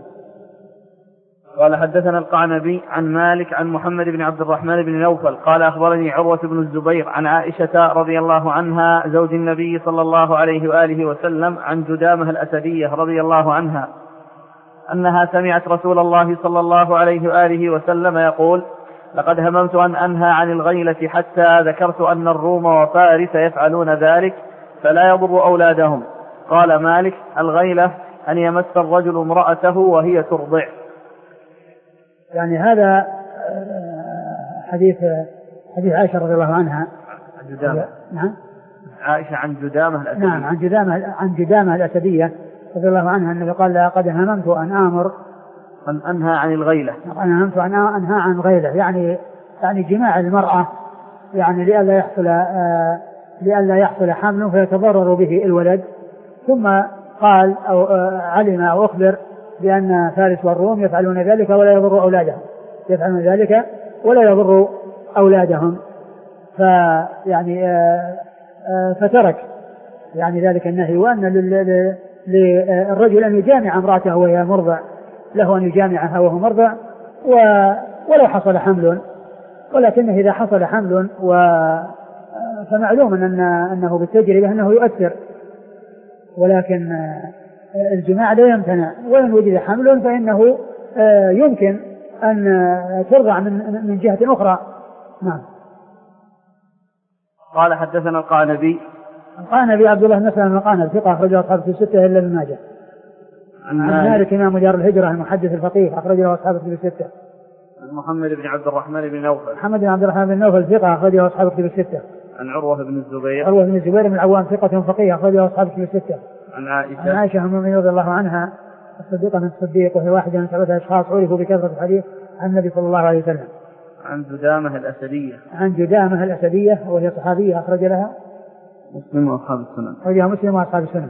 قال حدثنا القعنبي عن مالك عن محمد بن عبد الرحمن بن نوفل قال أخبرني عروة بن الزبير عن عائشة رضي الله عنها زوج النبي صلى الله عليه وآله وسلم عن جدامة الأسدية رضي الله عنها أنها سمعت رسول الله صلى الله عليه وآله وسلم يقول: لقد هممت أن أنهى عن الغيلة حتى ذكرت أن الروم وفارس يفعلون ذلك فلا يضر أولادهم. قال مالك: الغيلة أن يمس الرجل امرأته وهي ترضع. يعني هذا حديث حديث عائشة رضي الله عنها. عن جدامة. نعم. عائشة عن جدامة الأسدية. نعم عن جدامة عن جدامة الأسدية رضي الله عنها أنه قال: لقد هممت أن آمر أن أنهى عن الغيلة. أنا هممت أن أنهى عن الغيلة يعني يعني جماع المرأة يعني لئلا يحصل آه لئلا يحصل حمل فيتضرر به الولد. ثم قال أو آه علم أو أخبر بأن فارس والروم يفعلون ذلك ولا يضر أولادهم يفعلون ذلك ولا يضر أولادهم. فيعني آه آه فترك يعني ذلك النهي، وأن للرجل أن يجامع امرأته وهي مرضع، له أن يجامعها وهو مرضع ولو حصل حمل، ولكنه إذا حصل حمل فمعلوم أن أنه بالتجربة أنه يؤثر، ولكن الجماع لا يمتنع، وإن وجد حمل فإنه يمكن أن ترضع من من جهة أخرى. نعم. قال حدثنا القعنبي. القعنبي عبد الله بن مسلم القعنبي ثقة أخرجه أصحاب في الستة إلا ابن ماجه. عن مالك إمام دار الهجرة المحدث الفقيه أخرجه أصحاب في الستة. عن محمد بن عبد الرحمن بن نوفل. محمد بن عبد الرحمن بن نوفل ثقة أخرجه أصحاب في الستة. عن عروة بن الزبير. عروة بن الزبير من العوام ثقة فقيه أخرجه أصحاب في الستة. عن عائشة. عن عائشة أم المؤمنين رضي الله عنها الصديقة من الصديق، وهي واحدة من سبعة أشخاص عرفوا بكثرة الحديث عن النبي صلى الله عليه وسلم. عن جدامة الأسدية. عن جدامة الأسدية وهي صحابية أخرج لها مسلم وأصحاب السنن. أخرجها مسلم وأصحاب السنن.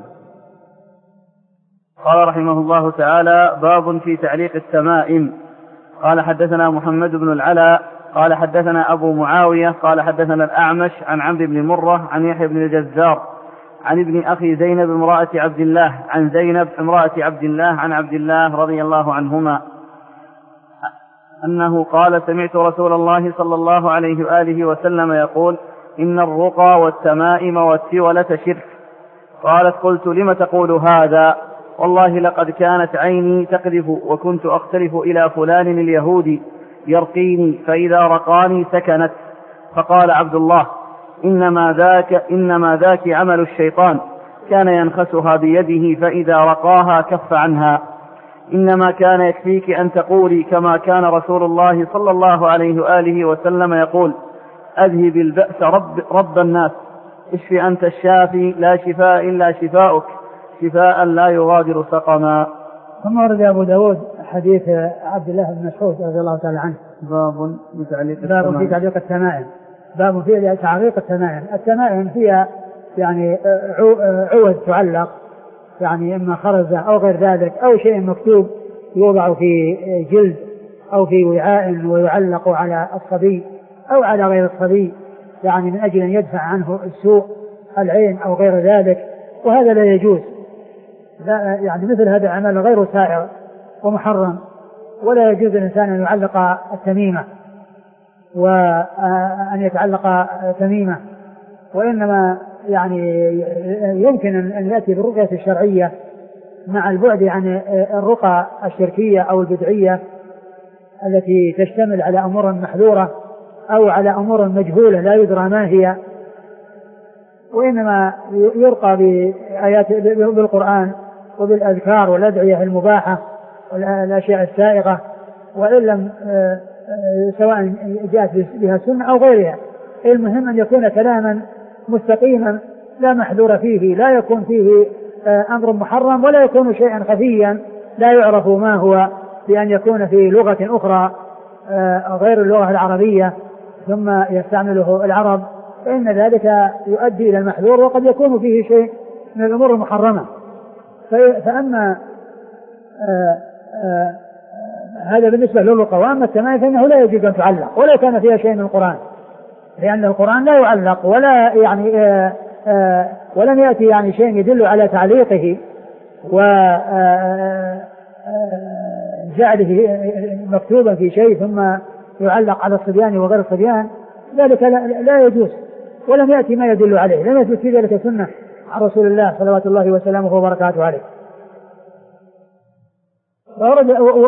قال رحمه الله تعالى: باب في تعليق التمائم. قال حدثنا محمد بن العلاء قال حدثنا أبو معاوية قال حدثنا الأعمش عن عمرو بن مرة عن يحيى بن الجزار عن ابن أخي زينب امرأة عبد الله عن زينب امرأة عبد الله عن عبد الله رضي الله عنهما أنه قال: سمعت رسول الله صلى الله عليه وآله وسلم يقول: إن الرقى والتمائم والتولة شرك. قالت: قلت: لم تقول هذا؟ والله لقد كانت عيني تقذف وكنت أختلف إلى فلان اليهودي يرقيني فإذا رقاني سكنت. فقال عبد الله: إنما ذاك, إنما ذاك عمل الشيطان، كان ينخسها بيده فإذا رقاها كف عنها. إنما كان يكفيك أن تقولي كما كان رسول الله صلى الله عليه وآله وسلم يقول: أذهب البأس رب, رب الناس، اشف أنت الشافي، لا شفاء إلا شفاؤك، شفاء لا يغادر سقما. ثم ورد أبو داود حديث عبد الله بن مسعود رضي الله تعالى عنه: باب في تعليق باب في تعليق التمائم. باب في تعليق التمائم. التمائم هي يعني عود تعلق، يعني إما خرزة أو غير ذلك، أو شيء مكتوب يوضع في جلد أو في وعاء ويعلق على الصبي أو على غير الصبي، يعني من أجل أن يدفع عنه السوء العين أو غير ذلك، وهذا لا يجوز. لا يعني مثل هذا العمل غير سائر ومحرم، ولا يجوز الإنسان أن يعلق التميمة وأن يتعلق تميمة، وإنما يعني يمكن أن يأتي بالرقية الشرعية مع البعد عن الرقى الشركية أو البدعية التي تشتمل على أمور محذورة أو على أمور مجهولة لا يدرى ما هي، وإنما يرقى بآيات بالقرآن وبالأذكار والأدعية المباحة والأشياء السائغة، وإن لم سواء جاءت بها سنة أو غيرها. المهم أن يكون كلاما مستقيما لا محذور فيه، لا يكون فيه أمر محرم ولا يكون شيئا خفيا لا يعرف ما هو، بأن يكون في لغة أخرى غير اللغة العربية ثم يستعمله العرب، فإن ذلك يؤدي إلى المحذور وقد يكون فيه شيء من الأمور المحرمة. فأما آآ آآ هذا بالنسبة للغة. وأما التمائم فإنه لا يجب أن تعلق ولو كان فيها شيء من القرآن، لأن القرآن لا يعلق ولا يعني آآ آآ ولم يأتي يعني شيء يدل على تعليقه وجعله مكتوبا في شيء ثم يعلق على الصبيان وغير الصبيان، ذلك لا يجوز ولم يأتي ما يدل عليه، لم يثبت في ذلك سنة عن رسول الله صلوات الله وسلامه وبركاته عليه. وورد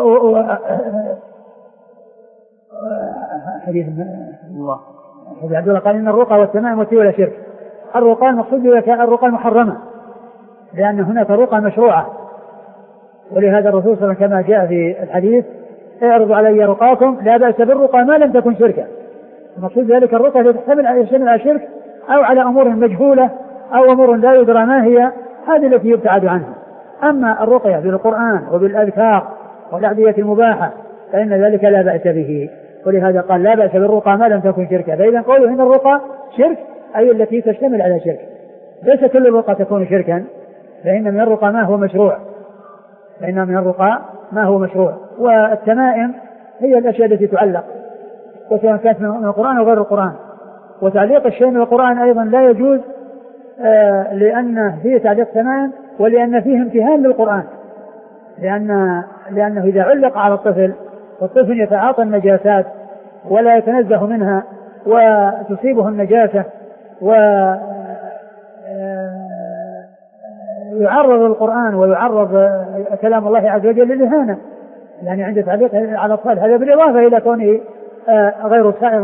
حديث الله حديث عبد الله قال إن الرقى والتمائم والتولى شرك. الرقى المقصود بها الرقى المحرمة، لأن هناك رقى مشروعة، ولهذا الرسول صلى الله عليه وسلم كما جاء في الحديث اعرضوا علي رقاكم لا بأس بالرقى ما لم تكن شركا. المقصود ذلك الرقى التي تحتمل على شرك أو على أمور مجهولة أو أمور لا يدرى ما هي، هذه التي يبتعد عنها. أما الرقية بالقرآن وبالأذكار والأدعية المباحة فإن ذلك لا بأس به، ولهذا قال لا بأس بالرقى ما لم تكن شركا. فإذا قوله هنا الرقى شرك أي التي تشتمل على شرك، ليس كل الرقى تكون شركا، فإن من الرقى ما هو مشروع فإن من الرقى ما هو مشروع. والتمائم هي الأشياء التي تعلق، وسواء كانت من القرآن أو غير القرآن. وتعليق الشيء من القرآن أيضا لا يجوز، آه لأن فيه تعليق تمائم ولأن فيه امتهان للقرآن، لأن لأنه إذا علق على الطفل والطفل يتعاطى النجاسات ولا يتنزه منها وتصيبه النجاسة ويعرض القرآن ويعرض كلام الله عز وجل للإهانة، يعني عند تعليق على الأطفال هذا بالإضافة إلى كونه غير سائغ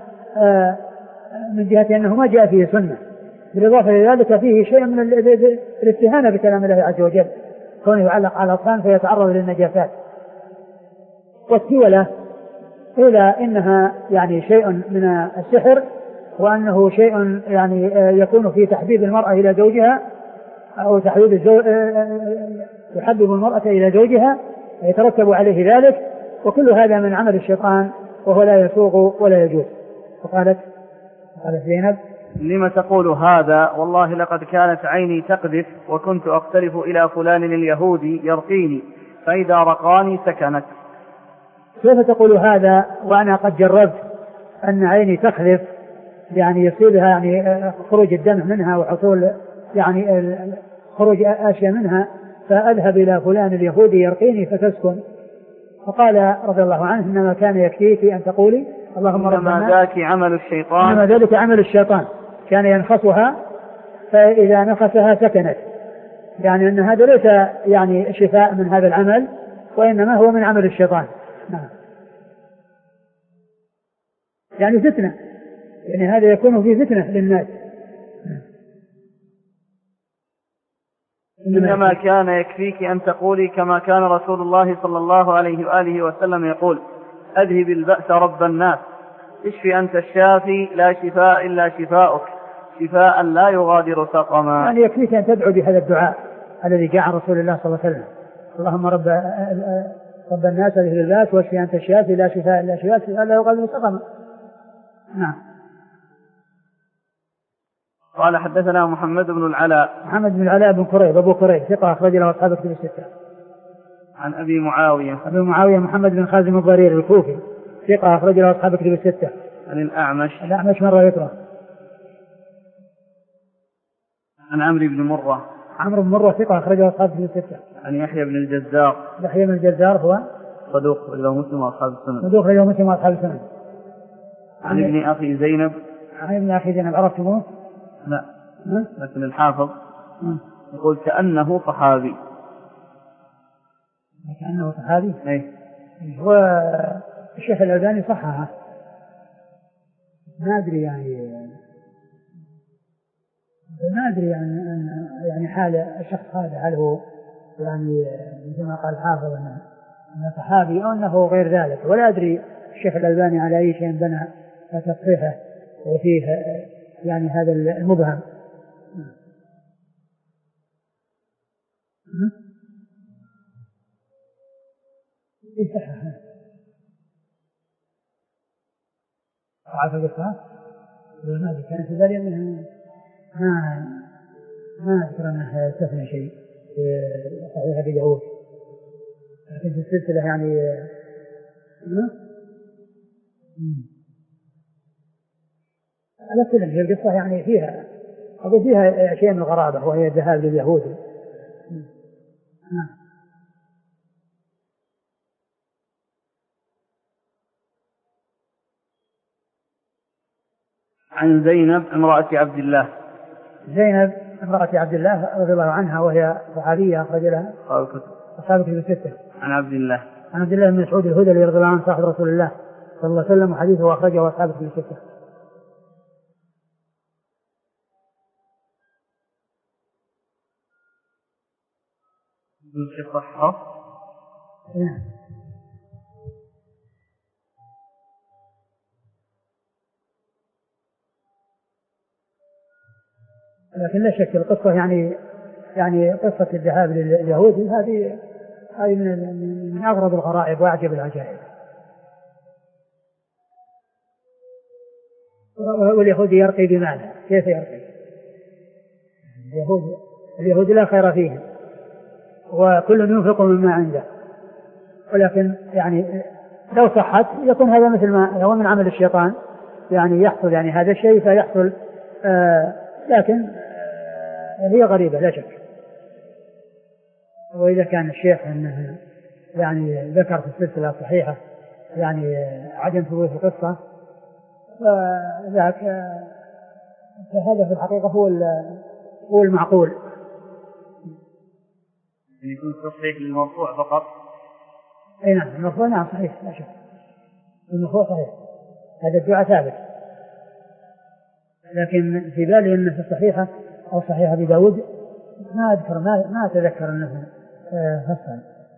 من جهة أنه ما جاء فيه سنة، بالإضافة إلى ذلك فيه شيء من الاستهانة بكلام الله عز وجل، كونه يعلق على الأطفال فيتعرض للنجاسات. والتولة قيل إنها يعني شيء من السحر، وأنه شيء يعني يكون في تحبيب المرأة إلى زوجها أو تحبيب الزوج يحبب المرأة إلى زوجها يترتب عليه ذلك، وكل هذا من عمل الشيطان وهو لا يسوغ ولا يجوز. وقالت قالت زينب لما تقول هذا والله لقد كانت عيني تقذف وكنت أقترف إلى فلان اليهودي يرقيني فإذا رقاني سكنت. كيف تقول هذا وأنا قد جربت أن عيني تقذف، يعني يصيبها يعني خروج الدم منها وحصول يعني خروج أشياء منها، فأذهب إلى فلان اليهودي يرقيني فتسكن. فقال رضي الله عنه إنما كان يكفيك أن تقولي اللهم ربنا إنما ذاك عمل الشيطان إنما ذلك عمل الشيطان كان ينخصها فإذا نخسها سكنت، يعني أن هذا ليس يعني شفاء من هذا العمل وإنما هو من عمل الشيطان. نعم. يعني فتنة، يعني هذا يكون فيه فتنة للناس. إنما كان يكفيك أن تقولي كما كان رسول الله صلى الله عليه وآله وسلم يقول أذهب البأس رب الناس اشفي أنت الشافي لا شفاء إلا شفاؤك شفاء لا يغادر سقما. يعني يكفيك أن تدعو بهذا الدعاء الذي جاء عن رسول الله صلى الله عليه وسلم اللهم رب رب الناس اذهب البأس واشفي أنت الشافي لا شفاء إلا شفاؤك شفاء لا يغادر سقما. نعم. قال حدثنا محمد بن العلاء محمد بن العلاء بن كريب أبو كريب ثقة أخرج له أصحاب الكتب الستة. عن أبي معاوية أبي معاوية محمد بن خازم الضرير الكوفي ثقة أخرج له أصحاب الكتب الستة. عن الأعمش الأعمش مرة يكره. عن عمرو بن مرة عمرو بن مرة ثقة أخرج له أصحاب الكتب الستة. عن يحيى بن الجزار يحيى بن الجزار هو صدوق له مسلم وأصحاب السنن صدوق له مسلم وأصحاب السنن. عن ابن أخي زينب عن ابن أخي زينب عرفتموه؟ لا لكن الحافظ يقول كأنه صحابي. كأنه صحابي أي هو الشيخ الألباني صححه، ما أدري يعني ما أدري يعني يعني حال الشخص هذا هل هو يعني مثل ما قال الحافظ أنه صحابي أو أنه غير ذلك، ولا أدري الشيخ الألباني على أي شيء بنى تصحيحه وفيه يعني هذا المبهم. عارف القصة؟ ما أدري كان في بالي أنه ما ما أذكر أنه استثنى شيء في صحيح أبي داود، لكن في السلسلة يعني على كل هي القصة يعني فيها أقول فيها شيء من الغرابة وهي الذهاب لليهود. عن زينب امرأة عبد الله. زينب امرأة عبد الله رضي الله عنها وهي صحابية أخرج لها أصحاب الكتب الستة. عن عبد الله عن عبد الله بن مسعود الهذلي رضي الله عنه صاحب رسول الله صلى الله عليه وسلم وحديثه أخرجه أصحاب الكتب الستة. في صحة. لكن لا شك القصة يعني يعني قصة الذهاب لليهود هذه هذه من من أغرب الغرائب وأعجب العجائب. واليهود يرقي بماذا؟ كيف يرقي؟ اليهود اليهود لا خير فيهم وكل ينفق مما عنده، ولكن يعني لو صحت يكون هذا مثل ما هو من عمل الشيطان، يعني يحصل يعني هذا الشيء فيحصل آه لكن آه هي غريبة لا شك. وإذا كان الشيخ أنه يعني ذكر في السلسلة الصحيحة يعني عدم ثبوت القصة فذاك فهذا في الحقيقة هو هو المعقول. يكون تصحيح للمرفوع فقط. أي نعم المرفوع نعم صحيح لا شك المرفوع صحيح هذا الدعاء ثابت، لكن في بالي أنه في الصحيحة أو صحيحة أبي داود ما أذكر ما ما أتذكر أنه فصل.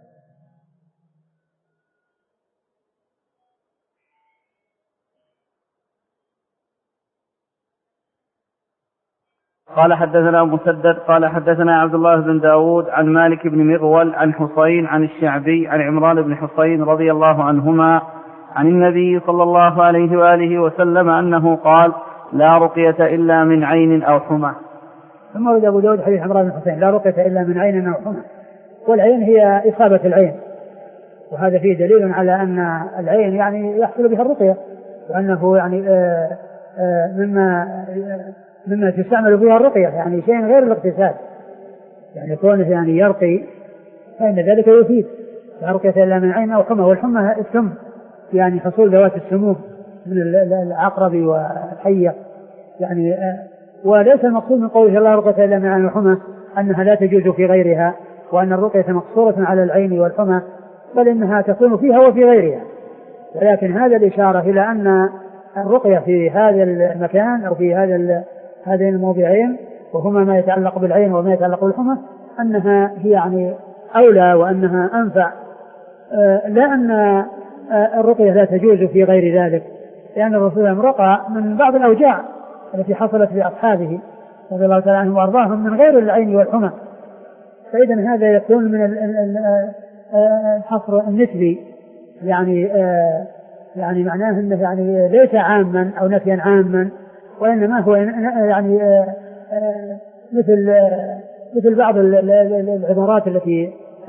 قال حدثنا مسدد قال حدثنا عبد الله بن داود عن مالك بن مغول عن حسين عن الشعبي عن عمران بن حسين رضي الله عنهما عن النبي صلى الله عليه وآله وسلم أنه قال لا رقية إلا من عين أو حمى. ثم ورد أبو داود حديث عمران بن حسين لا رقية إلا من عين أو حمى، والعين هي إصابة العين، وهذا فيه دليل على أن العين يعني يحصل بها الرقية، وأنه يعني آآ آآ مما مما تستعمل فيها الرقية يعني شيء غير الاغتسال، يعني كونه يعني يرقي فإن ذلك يفيد. لا رقية إلا من عين أو حمى، والحمى السم يعني حصول ذوات السموم من العقرب والحية يعني، وليس المقصود من قوله لا رقية إلا من عين وحمى أنها لا تجوز في غيرها وأن الرقية مقصورة على العين والحمى، بل إنها تكون فيها وفي غيرها، ولكن هذا الإشارة إلى أن الرقية في هذا المكان أو في هذا هذين الموضعين وهما ما يتعلق بالعين وما يتعلق بالحمى أنها هي يعني أولى وأنها أنفع، لا أن الرقية لا تجوز في غير ذلك، لأن الرسول رقى من بعض الأوجاع التي حصلت لأصحابه رضي الله تعالى عنهم وأرضاهم من غير العين والحمى، فإذا هذا يكون من الحصر النسبي يعني يعني معناه أنه يعني ليس عاما أو نفيا عاما، وإنما هو يعني مثل مثل بعض العبارات التي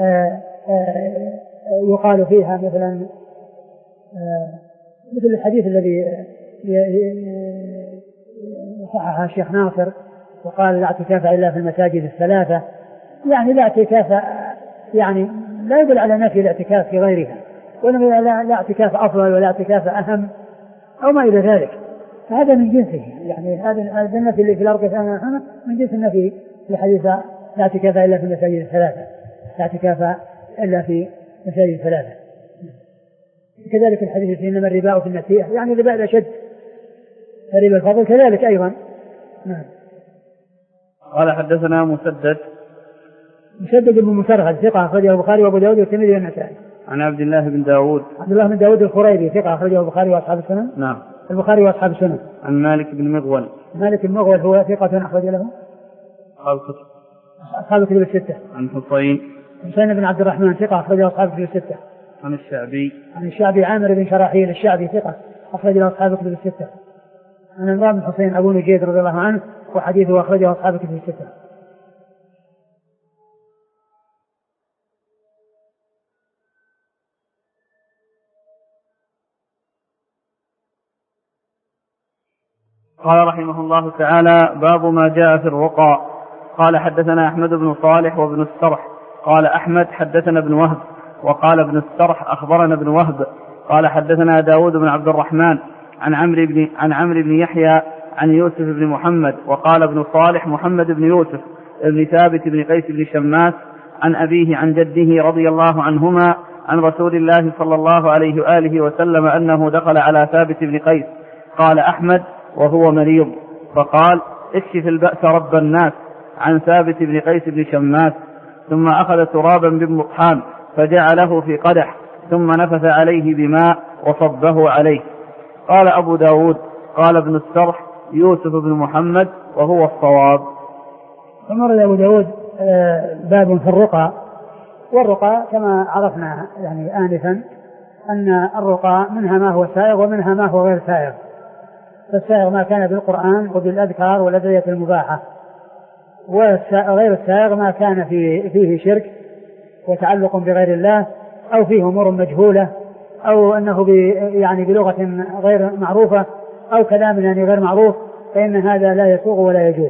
يقال فيها مثلا مثل الحديث الذي صححه الشيخ ناصر وقال لا اعتكاف إلا في المساجد الثلاثة، يعني لا اعتكاف يعني لا يدل على نفي الاعتكاف في غيرها، وإنما لا اعتكاف أفضل ولا اعتكاف أهم أو ما إلى ذلك، فهذا من جنسه يعني هذا النفي اللي في الأرض من جنس النفي لحديث لا اعتكاف إلا في المساجد الثلاثة، لا اعتكاف إلا في مساجد الثلاثة. كذلك الحديث في إنما الربا في النسيئة، يعني الربا الأشد ربا الفضل كذلك أيضا. نعم. قال حدثنا مسدد مسدد بن مسرهد ثقة أخرجه البخاري وأبو داود والترمذي والنسائي. عن عبد الله بن داود عبد الله بن داود الخريبي ثقة أخرجه البخاري وأصحاب السنن. نعم. البخاري وأصحاب السنن. عن مالك بن مغول مالك بن مغول هو ثقة أخرج له أصحاب الكتب الستة. عن حسين حسين بن عبد الرحمن ثقة أخرجه أصحاب الكتب الستة. عن الشعبي عن الشعبي عامر بن شراحيل الشعبي ثقة أخرج له أصحاب الكتب الستة. عن عمران بن حسين أبو نجيد رضي الله عنه وحديثه أخرجه أصحاب الكتب الستة. قال رحمه الله تعالى: باب ما جاء في الرقى. قال حدثنا أحمد بن صالح وابن السرح. قال أحمد حدثنا ابن وهب، وقال ابن السرح أخبرنا ابن وهب. قال حدثنا داود بن عبد الرحمن عن عمرو بن عن عمرو بن يحيى عن يوسف بن محمد. وقال ابن صالح محمد بن يوسف بن ثابت بن قيس بن شماس عن أبيه عن جده رضي الله عنهما عن رسول الله صلى الله عليه وآله وسلم أنه دخل على ثابت بن قيس. قال أحمد: وهو مريض، فقال: اكشف البأس رب الناس، عن ثابت بن قيس بن شماس. ثم أخذ ترابا بمطحان فجعله في قدح، ثم نفث عليه بماء وصبه عليه. قال أبو داود: قال ابن السرح يوسف بن محمد، وهو الصواب. ثم رد أبو داود باب في الرقى. والرقى كما عرفنا يعني آنفا أن الرقى منها ما هو سائغ ومنها ما هو غير سائغ. فالسائغ ما كان بالقرآن وبالأذكار والأدعية المباحة، وغير السائغ ما كان فيه, فيه شرك وتعلق بغير الله، أو فيه أمور مجهولة، أو أنه يعني بلغة غير معروفة، أو كلام يعني غير معروف، فإن هذا لا يسوغ ولا يجوز.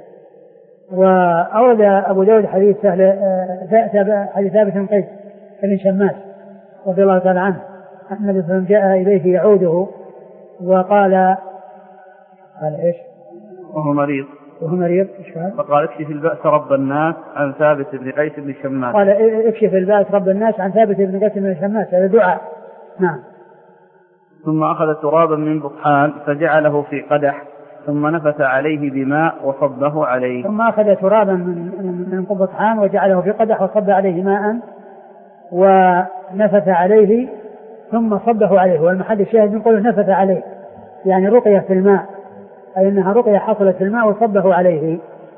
وأورد أبو داود حديث سهل حديث ثابت بن قيس بن شماس رضي الله تعالى عنه أن النبي صلى الله عليه وسلم جاء إليه يعوده وقال قال إيش؟ وهو مريض وهو مريض إيش قال؟ فقال: اكشف البأس رب الناس، عن ثابت بن قيس بن شماس. قال: اكشف البأس رب الناس، عن ثابت بن قيس بن شماس. هذا دعاء. نعم. ثم أخذ ترابا من بطحان فجعله في قدح، ثم نفث عليه بماء وصبه عليه. ثم أخذ ترابا من من بطحان وجعله في قدح وصب عليه ماء ونفث عليه ثم صبه عليه. والمحل الشاهد نقول نفث عليه، يعني رقية في الماء، أي أنها رقية حصلت في الماء وصبه عليه.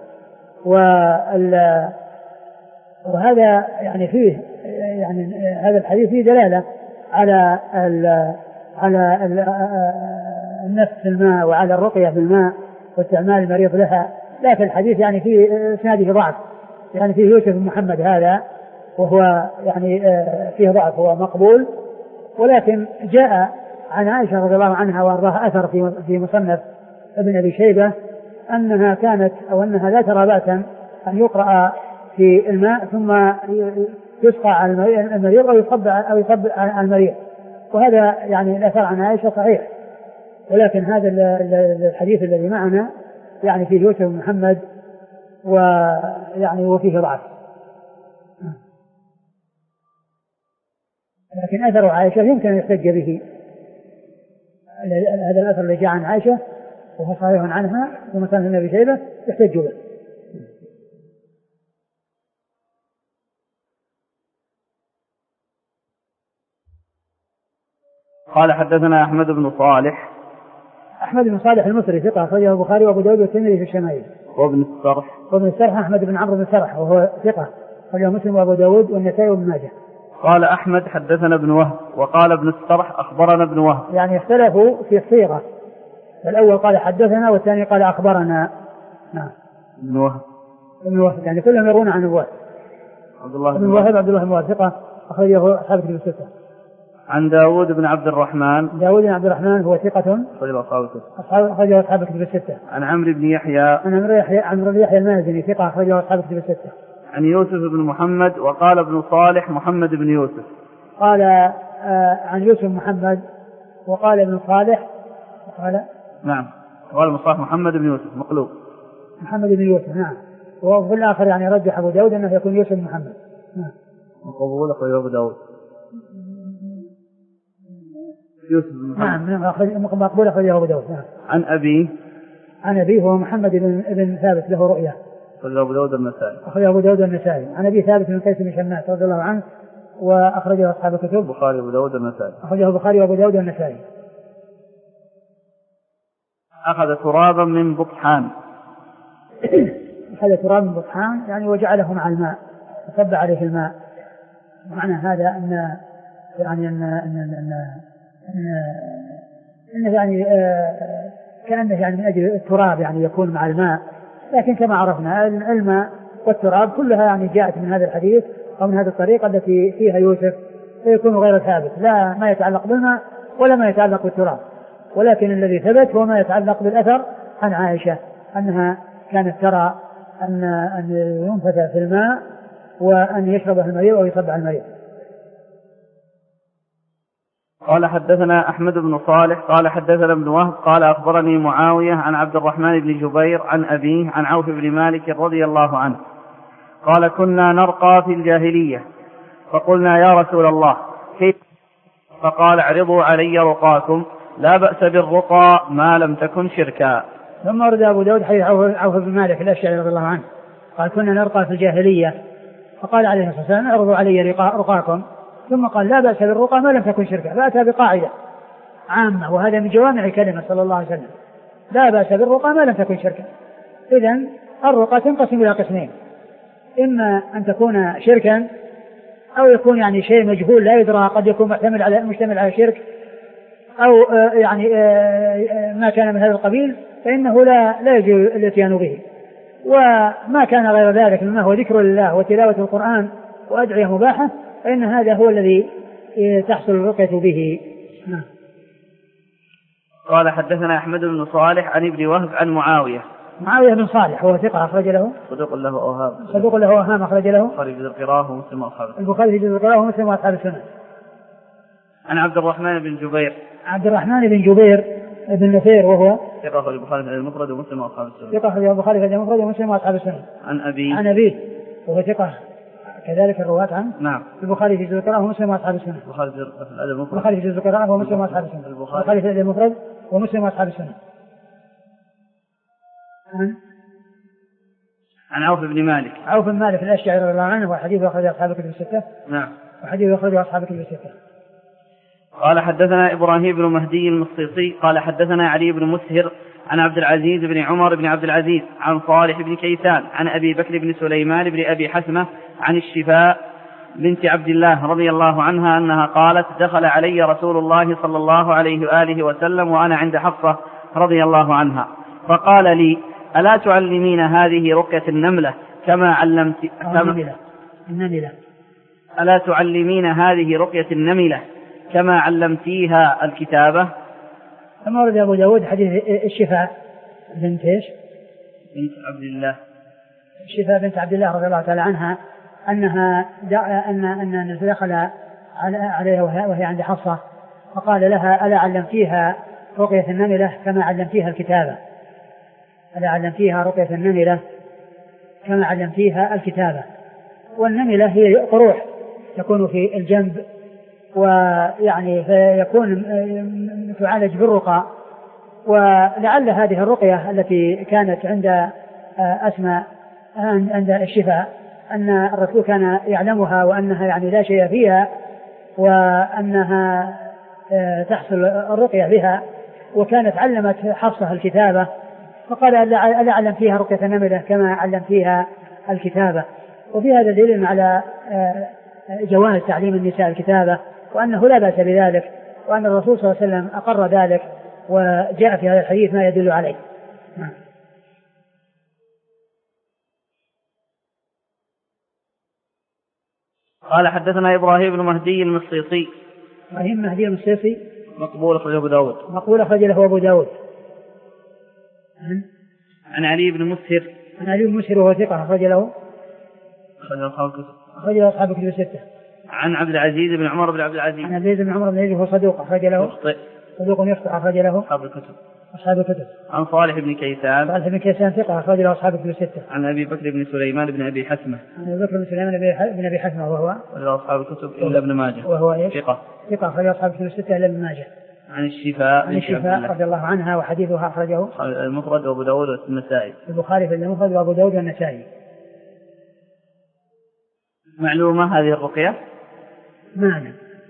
وهذا يعني فيه يعني هذا الحديث فيه دلالة على ال على النفس في الماء وعلى الرقية في الماء واستعمال المريض لها. لكن الحديث يعني فيه اسناده ضعف، يعني فيه يوسف بن محمد هذا، وهو يعني فيه ضعف، هو مقبول. ولكن جاء عن عائشة رضي الله عنها وارضاها أثر في في مصنف ابن أبي شيبة أنها كانت أو أنها لا ترى بأسا أن يقرأ في الماء ثم يسقى على المريض أو يصب أو يصب على المريض. وهذا يعني الأثر عن عائشة صحيح، ولكن هذا الحديث الذي معنا يعني فيه يوسف بن محمد ويعني وفيه ضعف. لكن أثر عائشة يمكن أن يحتج به. هذا الأثر اللي جاء عن عائشة وهو صحيح عنها ومثلا ابن أبي شيبة يحتج به. قال حدثنا أحمد بن صالح. أحمد بن صالح المصري ثقة أخرجه البخاري وأبو داود والترمذي في الشمائل. وابن السرح. وابن السرح أحمد بن عمرو بن السرح وهو ثقة أخرجه مسلم وأبو داود والنسائي وابن ماجه. قال أحمد حدثنا ابن وهب، وقال ابن السرح أخبرنا ابن وهب. يعني اختلفوا في الصيغة، الأول قال حدثنا والثاني قال أخبرنا. نعم. ابن وهب. ابن وهب يعني كلهم يرون عن وهب. عبد الله بن وهب عبد الله بن وهب ثقة أخرجه أصحاب الكتب الستة. عن داود بن عبد الرحمن. داود بن عبد الرحمن هو ثقة أخرجه أصحاب الكتب الستة. عن عمرو بن يحيى. عن عمرو يحيى عمرو بن يحيى المازني ثقة أخرجه أصحاب الكتب الستة. عن يوسف بن محمد. وقال ابن صالح محمد بن يوسف. قال آه عن يوسف محمد وقال ابن صالح وقال نعم قال ابن صالح محمد بن يوسف مقلوب محمد بن يوسف. نعم. وفي الآخر يعني رجح أبو داود أنه يكون يوسف محمد. نعم. مقبول أخرجه أبو داود. يوسف بن محمد. نعم مقبول أخرجه أبو داود. نعم. عن أبيه عن أبيه هو محمد بن بن ثابت له رؤيا. أخرجه أبو داود النسائي. أخرجه أبو داود النسائي. عن أبي ثابت بن قيس بن شماس رضي الله عنه وأخرجه أصحاب الكتب. البخاري وأبو داود النسائي. أخرجه البخاري وأبو داود النسائي. أخذ ترابا من بطحان. أخذ ترابا من بطحان يعني وجعله مع الماء وصب عليه الماء. معنى هذا أن يعني أن أن أن أن, إن يعني آه كأنه يعني من أجل التراب يعني يكون مع الماء، لكن كما عرفنا الماء والتراب كلها يعني جاءت من هذا الحديث أو من هذه الطريقة التي فيها يوسف فيكون غير ثابت، لا ما يتعلق بالماء ولا ما يتعلق بالتراب، ولكن الذي ثبت هو ما يتعلق بالأثر عن عائشة أنها كانت ترى أن أن ينفث في الماء وأن يشربه المريض أو يصب على المريض. قال حدثنا أحمد بن صالح قال حدثنا ابن وهب قال أخبرني معاوية عن عبد الرحمن بن جبير عن أبيه عن عوف بن مالك رضي الله عنه قال كنا نرقى في الجاهلية فقلنا يا رسول الله كيف؟ فقال اعرضوا علي رقاكم لا بأس بالرقى ما لم تكن شركا. ثم ورد أبو داود حديث عوف بن مالك الأشعري رضي الله عنه قال كنا نرقى في الجاهلية فقال عليه الصلاة والسلام اعرضوا علي رقاكم، ثم قال لا بأس بالرقى ما لم تكن شركا، فأتى بقاعدة عامة وهذا من جوامع كلمة صلى الله عليه وسلم، لا بأس بالرقى ما لم تكن شركا. إذن الرقى تنقسم إلى قسمين، إما أن تكون شركا أو يكون يعني شيء مجهول لا يدرى، قد يكون محتمل على مشتمل على شرك أو يعني ما كان من هذا القبيل فإنه لا لا يجوز الاتيان به، وما كان غير ذلك مما هو ذكر لله وتلاوة القرآن وأدعية مباحة فإن هذا هو الذي تحصل الرقية به. قال حدثنا أحمد بن صالح عن ابن وهب عن معاوية. معاوية بن صالح وهو ثقة أخرج له صدوق له أوهام صدوق له أوهام أخرج له البخاري في القراءة ومسلم وأصحاب السنن. البخاري في القراءة ومسلم وأصحاب السنن. عن عبد الرحمن بن جبير عبد الرحمن بن جبير بن نفير وهو ثقة أخرج البخاري في المفرد ومسلم وأصحاب السنن. ثقة أخرج البخاري في المفرد ومسلم وأصحاب السنن. عن أبي عن أبيه وهو ثقة كذلك الرواة عن نعم البخاري في جزء القراءة ومسلم وأصحاب السنن. البخاري في الأدب المفرد البخاري في جزء القراءة ومسلم وأصحاب السنن. البخاري في الأدب المفرد ومسلم وأصحاب السنن. عن عن عوف بن مالك عوف بن مالك الأشعري رضي الله عنه وحديث أخرج أصحاب الكتب الستة. نعم وحديث أخرج أصحاب الكتب الستة. قال حدثنا إبراهيم بن مهدي المصيصي قال حدثنا علي بن مسهر عن عبد العزيز بن عمر بن عبد العزيز عن صالح بن كيسان عن أبي بكر بن سليمان بن أبي حسمة عن الشفاء بنت عبد الله رضي الله عنها أنها قالت دخل علي رسول الله صلى الله عليه وآله وسلم وأنا عند حفصة رضي الله عنها فقال لي ألا تعلمين هذه رقية النملة كما علمت النملة النملة ألا تعلمين هذه رقية النملة كما علمتيها الكتابة. ثم ورد أبو داود حديث الشفاء بنت إيش؟ بنت عبد الله الشفاء بنت عبد الله رضي الله تعالى عنها أنها أن أن دخل عليها وهي عند حفصة فقال لها ألا علمتيها رقية النملة كما علمتيها الكتابة ألا علمتيها رقية النملة كما علمتيها الكتابة. والنملة هي قروح تكون في الجنب ويعني فيكون تعالج بالرقى، ولعل هذه الرقية التي كانت عند أسماء عند الشفاء أن الرسول كان يعلمها وأنها يعني لا شيء فيها وأنها تحصل الرقية بها، وكانت علمت حفصة الكتابة فقال ألا أعلم فيها رقية النملة كما علم فيها الكتابة. وفي هذا دليل على جواز تعليم النساء الكتابة وأنه لا بأس بذلك، وأن الرسول صلى الله عليه وسلم أقر ذلك وجاء في هذا الحديث ما يدل عليه. قال حدثنا إبراهيم بن مهدي المصيصي. إبراهيم بن مهدي المصيصي مقبول أخرجه أبو داود. مقبول أخرجه أبو داود. عن عن علي بن مسهر. عن علي بن مسهر وهو ثقة أخرج له أخرجه أصحاب الكتب. أخرجه أصحاب الكتب الستة. عن عبد العزيز بن عمر بن عبد العزيز. عن عبد العزيز بن عمر بن العزيز وهو صدوق أخرج له. يخطئ. صدوق يخطئ أخرج له أصحاب الكتب. أصحاب الكتب. عن صالح بن كيسان. صالح بن كيسان ثقة أخرج له أصحاب الكتب الستة. عن أبي بكر بن سليمان بن أبي حسمة. عن أبي بكر بن سليمان بن أبي حسمة وهو أخرج أصحاب الكتب إلا ابن ماجه. وهو إيش؟ ثقة. ثقة أخرج أصحاب الكتب الستة إلا ابن ماجه. عن الشفاء عن الشفاء رضي الله عنها، وحديثها أخرجه المفرد وأبو داود والنسائي. البخاري في المفرد وأبو داود والنسائي. معلومة هذه الرقية؟ معنى.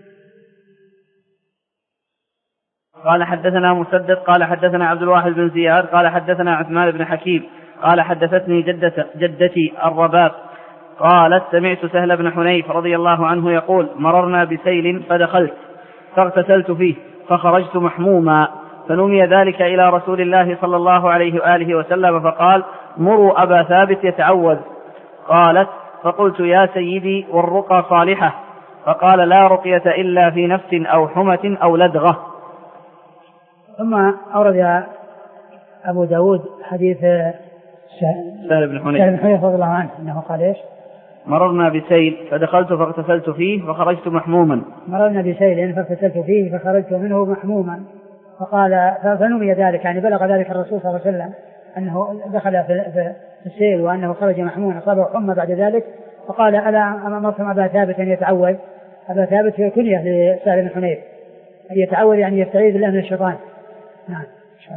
قال حدثنا مسدد قال حدثنا عبد الواحد بن زياد قال حدثنا عثمان بن حكيم قال حدثتني جدة جدتي الرباب قالت سمعت سهل بن حنيف رضي الله عنه يقول مررنا بسيل فدخلت فاغتسلت فيه فخرجت محموما، فنمي ذلك إلى رسول الله صلى الله عليه وآله وسلم فقال مروا أبا ثابت يتعوذ. قالت فقلت يا سيدي والرقى صالحة، فقال لا رقية إلا في نفس أو حمة أو لدغة. ثم أورد أبو داود حديث سهل بن حنيف رضي الله عنه أنه قال إيش؟ مررنا بسيل فدخلت فاغتسلت فيه فخرجت محموما. مررنا بسيل فاغتسلت فيه فخرجت منه محموما، فقال فنمي ذلك، يعني بلغ ذلك الرسول صلى الله عليه وسلم أنه دخل في السيل وأنه خرج محموما أصابه حمى بعد ذلك، فقال ألا أمرتم أبا ثابت أن يتعوذ. أبا ثابت هي كنية لسهل بن حنيف، أن يتعوذ يعني يستعيذ بالله من الشيطان. نعم.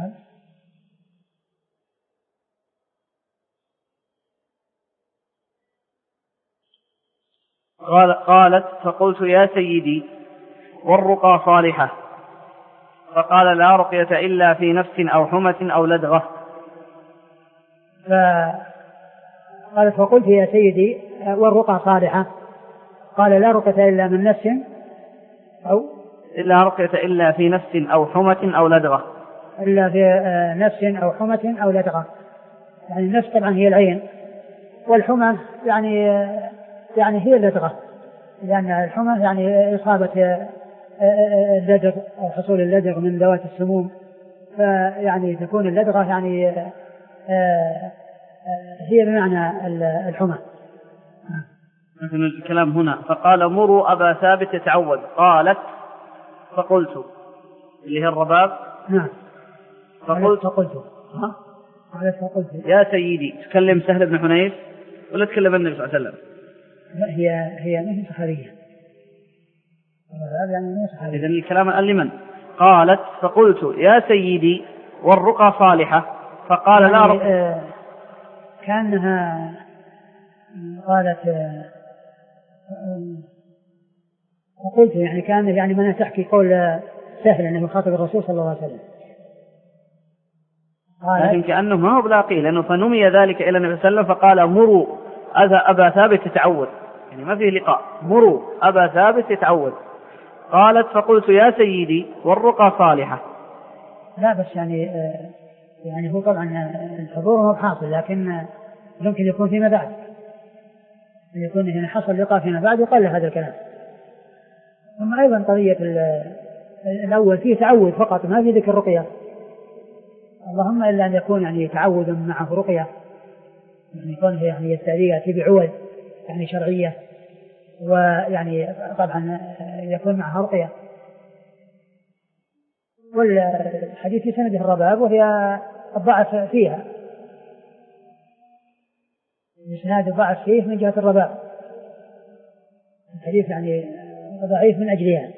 قال قالت فقلت يا سيدي والرقى صالحة، فقال لا رقية إلا في نفس أو حمة أو لدغة. قالت فقلت يا سيدي والرقى صالحة، قال لا رقية إلا من نفس أو إلا رقية إلا في نفس أو حمة أو لدغة، إلا في نفس أو حمة أو لدغة. يعني النفس طبعا هي العين، والحمة يعني يعني هي اللدغة، لأن الحمى يعني إصابة اللدغ أو حصول اللدغ من ذوات السموم، فيعني تكون اللدغة يعني هي بمعنى الحمى. مثل الكلام هنا فقال مروا أبا ثابت يتعوذ. قالت فقلت اللي هي الرباب. نعم. فقلت فقلت ها قالت فقلت يا سيدي. تكلم سهل بن حنيف ولا تكلم النبي صلى الله عليه وسلم؟ لا هي هي مش صحابية، يعني مش صحابية. إذن الكلام قال لمن؟ قالت فقلت يا سيدي والرقى صالحة، فقال يعني لا رقى. آه كانها قالت آه فقلت يعني كان يعني من تحكي قول سهل انه يخاطب الرسول صلى الله عليه وسلم. لكن كأنه ما هو بلاقي، لأنه فنمي ذلك إلى النبي صلى الله عليه وسلم فقال مروا أبا ثابت يتعوذ، يعني ما فيه لقاء. مروا أبا ثابت يتعوذ. قالت فقلت يا سيدي والرقى صالحة. لا بس يعني يعني هو طبعا الحضور هو حاصل، لكن يمكن يكون فيما بعد، يكون هنا حصل لقاء فيما بعد وقال هذا الكلام. ثم أيضا قضية الأول فيه تعوذ فقط، ما في ذكر رقية، اللهم إلا أن يكون يعني تعوذ معه رقية، يعني يكون يعني يأتي بعوذ يعني شرعية، ويعني طبعا يكون معها رقية. والحديث في سنده الرباب وهي الضعف فيها، إسناد الضعف فيه من جهة الرباب، الحديث يعني ضعيف من أجلها.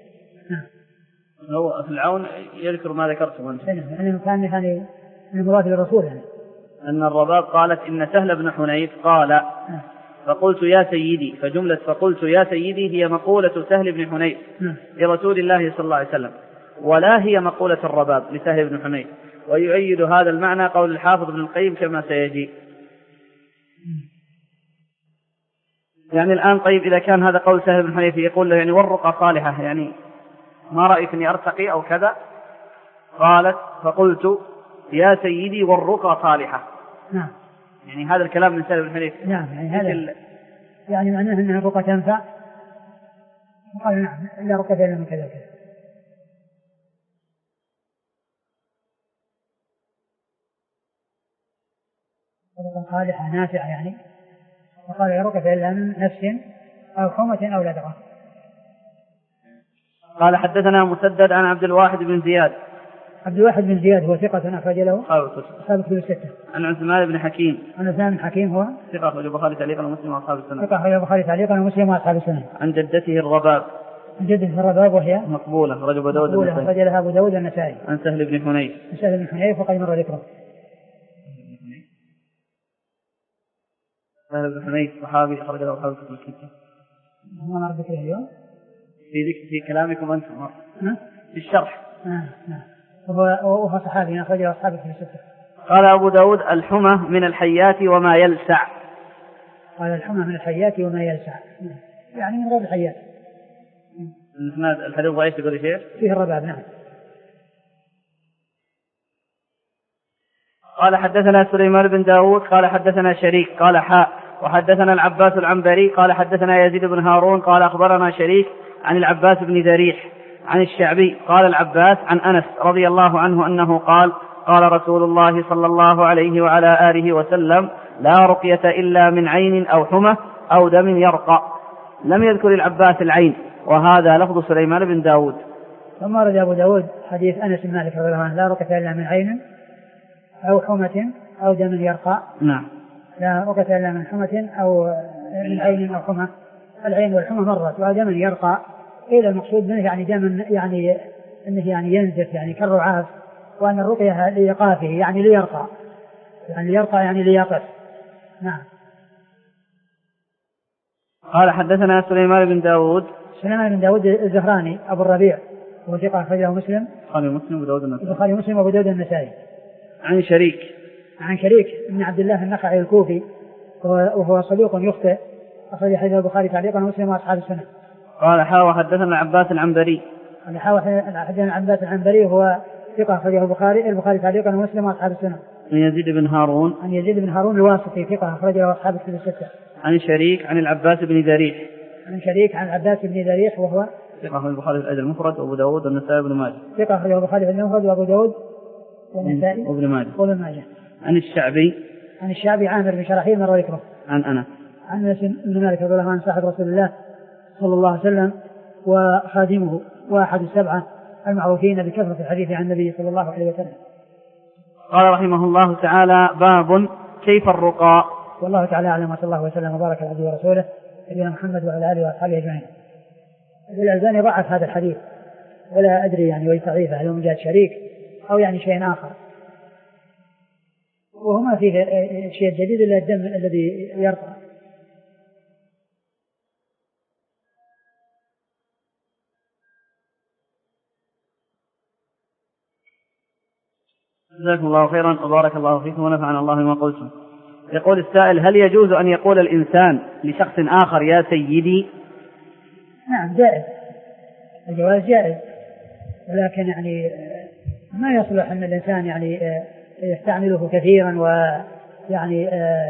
هو في العون يذكر ما ذكرتم أنت، يعني كان يعني من مراد الرسول يعني. أن الرباب قالت إن سهل بن حنيف قال فقلت يا سيدي، فجملة فقلت يا سيدي هي مقولة سهل بن حنيف لرسول الله صلى الله عليه وسلم، ولا هي مقولة الرباب لسهل بن حنيف. ويؤيد هذا المعنى قول الحافظ ابن القيم كما سيجي. يعني الآن طيب إذا كان هذا قول سهل بن حنيف يقول له يعني والرقى صالحة، يعني ما رأيك أني أرتقي أو كذا؟ قالت فقلت يا سيدي والرقى صالحة. نعم. يعني هذا الكلام من سهل بن حنيف. نعم. يعني هذا يعني معناه أن الرقى تنفع. قال نعم إلا رقى إلا من كذا وكذا. الرقى صالحة نافعة يعني، وقال يا رقى إلا من نفس أو حمة أو لدغة. قال حدثنا مسدد عن عبد الواحد بن زياد. عبد الواحد بن زياد هو ثقة أخرج له أصحاب الكتب الستة. عن عثمان بن حكيم. عن عثمان بن حكيم هو ثقة أخرج البخاري تعليقا ومسلم وأصحاب السنن. ثقة أخرج البخاري تعليقا ومسلم وأصحاب السنن. عن جدته الرباب. جد في الرباب وهي مقبولة رجل أبو داود مقبولة أخرج لها أبو داود النسائي. عن سهل بن حنيف. سهل بن حنيف وقد مر ذكره. سهل بن حنيف صحابي أخرج له أصحاب الكتب الستة. ما مر ذكره اليوم؟ في ذكر في كلامكم أنتم ها؟ في الشرح. آه نعم. وهو وهو صحابي أخرج له أصحاب الكتب الستة. قال أبو داود الحمى من الحيات وما يلسع. قال الحمى من الحيات وما يلسع يعني من غير الحيات. الإسناد الحديث ضعيف يقول شيء فيه الرباب. نعم. قال حدثنا سليمان بن داود قال حدثنا شريك قال حاء وحدثنا العباس العنبري قال حدثنا يزيد بن هارون قال أخبرنا شريك عن العباس بن ذريح عن الشعبي قال العباس عن أنس رضي الله عنه أنه قال قال رسول الله صلى الله عليه وعلى آله وسلم لا رقية إلا من عين أو حمى أو دم يرقى. لم يذكر العباس العين وهذا لفظ سليمان بن داود. ثم ورد أبو داود حديث أنس بن مالك رضي الله عنه لا رقية إلا من عين أو حمى أو دم يرقى. نعم. لا رقية إلا من حمى أو من عين أو حمى. العين والحمى مرت ودم يرقى إلى المقصود منه يعني دم يعني أنه يعني ينزف يعني كالرعاف وأن الرقية ليقافه يعني ليرقى يعني ليرقى يعني ليقف. نعم. قال حدثنا سليمان بن داود. سليمان بن داود الزهراني أبو الربيع وهو ثقة أخرجه مسلم. البخاري ومسلم وأبو داود النسائي. البخاري ومسلم وأبو داود النسائي. عن شريك. عن شريك بن عبد الله النخعي الكوفي وهو صدوق يخطئ أخرج حديث البخاري تعليقا ومسلم وأصحاب السنة. قال حاوى حدثنا العباس العنبري. قال حاوى حدثنا العباس العنبري وهو ثقة أخرجه البخاري البخاري تعليقا ومسلم وأصحاب السنة. عن يزيد بن هارون. عن يزيد بن هارون الواسطي ثقة أخرجه أصحاب الكتب الستة. عن شريك عن العباس بن ذريح. عن شريك عن العباس بن ذريح وهو ثقة أخرجه البخاري في الأدب المفرد وأبو داود والنسائي وابن ماجه. ثقة أخرجه البخاري في المفرد وأبو داود والنسائي وابن ماجه. وابن ماجه. عن الشعبي. عن الشعبي عامر بن شراحيل مر ذكره. عن أنس. عن أنس بن مالك رضي الله عنه صاحب رسول الله صلى الله عليه وسلم وخادمه وأحد السبعة المعروفين بكثرة الحديث عن النبي صلى الله عليه وسلم. قال رحمه الله تعالى باب كيف الرقى. والله تعالى أعلم وصلى الله وسلم وبارك على عبده ورسوله نبينا محمد وعلى آله وأصحابه أجمعين. الألباني ضعف هذا الحديث ولا أدري يعني ويضعيفه هل من جهة شريك أو يعني شيء آخر وهما فيه شيء جديد إلا الدم الذي يرقى. جزاكم الله خيرا وبارك الله فيكم ونفعنا الله بما قلتم. يقول السائل هل يجوز أن يقول الإنسان لشخص آخر يا سيدي؟ نعم جائز الجواز جائز ولكن يعني ما يصلح أن الإنسان يعني يستعمله كثيرا ويعني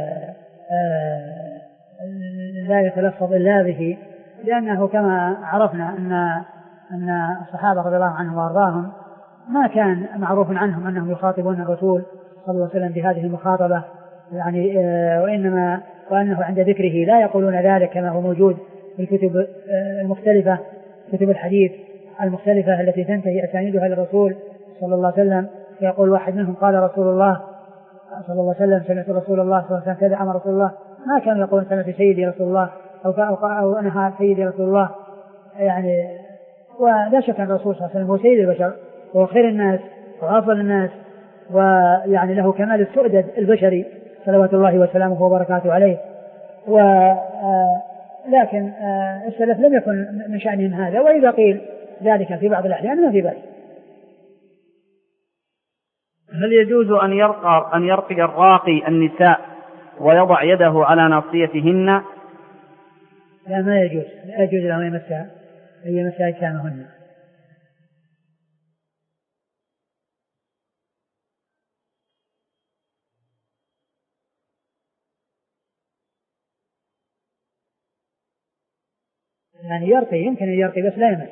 لا يتلفظ إلا به لأنه كما عرفنا أن أن الصحابة رضي الله عنهم وأرضاهم ما كان معروف عنهم أنهم يخاطبون الرسول صلى الله عليه وسلم بهذه المخاطبة يعني وإنما وأنه عند ذكره لا يقولون ذلك كما هو موجود في الكتب المختلفة كتب الحديث المختلفة التي تنتهي أسانيدها للرسول صلى الله عليه وسلم يقول واحد منهم قال رسول الله صلى الله عليه وسلم سمعت رسول الله صلى الله عليه وسلم كذا أمر رسول الله ما كانوا يقولون سمعت سيدي رسول الله أو أو أنها سيدي رسول الله يعني. ولا شك أن الرسول صلى الله عليه وسلم هو سيد البشر وهو خير الناس وأفضل الناس ويعني له كمال السؤدد البشري صلوات الله وسلامه وبركاته عليه. و لكن السلف لم يكن من شأنهم هذا وإذا قيل ذلك في بعض الأحيان ما في بأس. هل يجوز أن يرقى أن يرقي الراقي النساء ويضع يده على ناصيتهن؟ لا ما يجوز لا يجوز له أن يمسها أن يمسها أجسامهن. يعني يرقي يمكن أن يرقي بس لا يمس.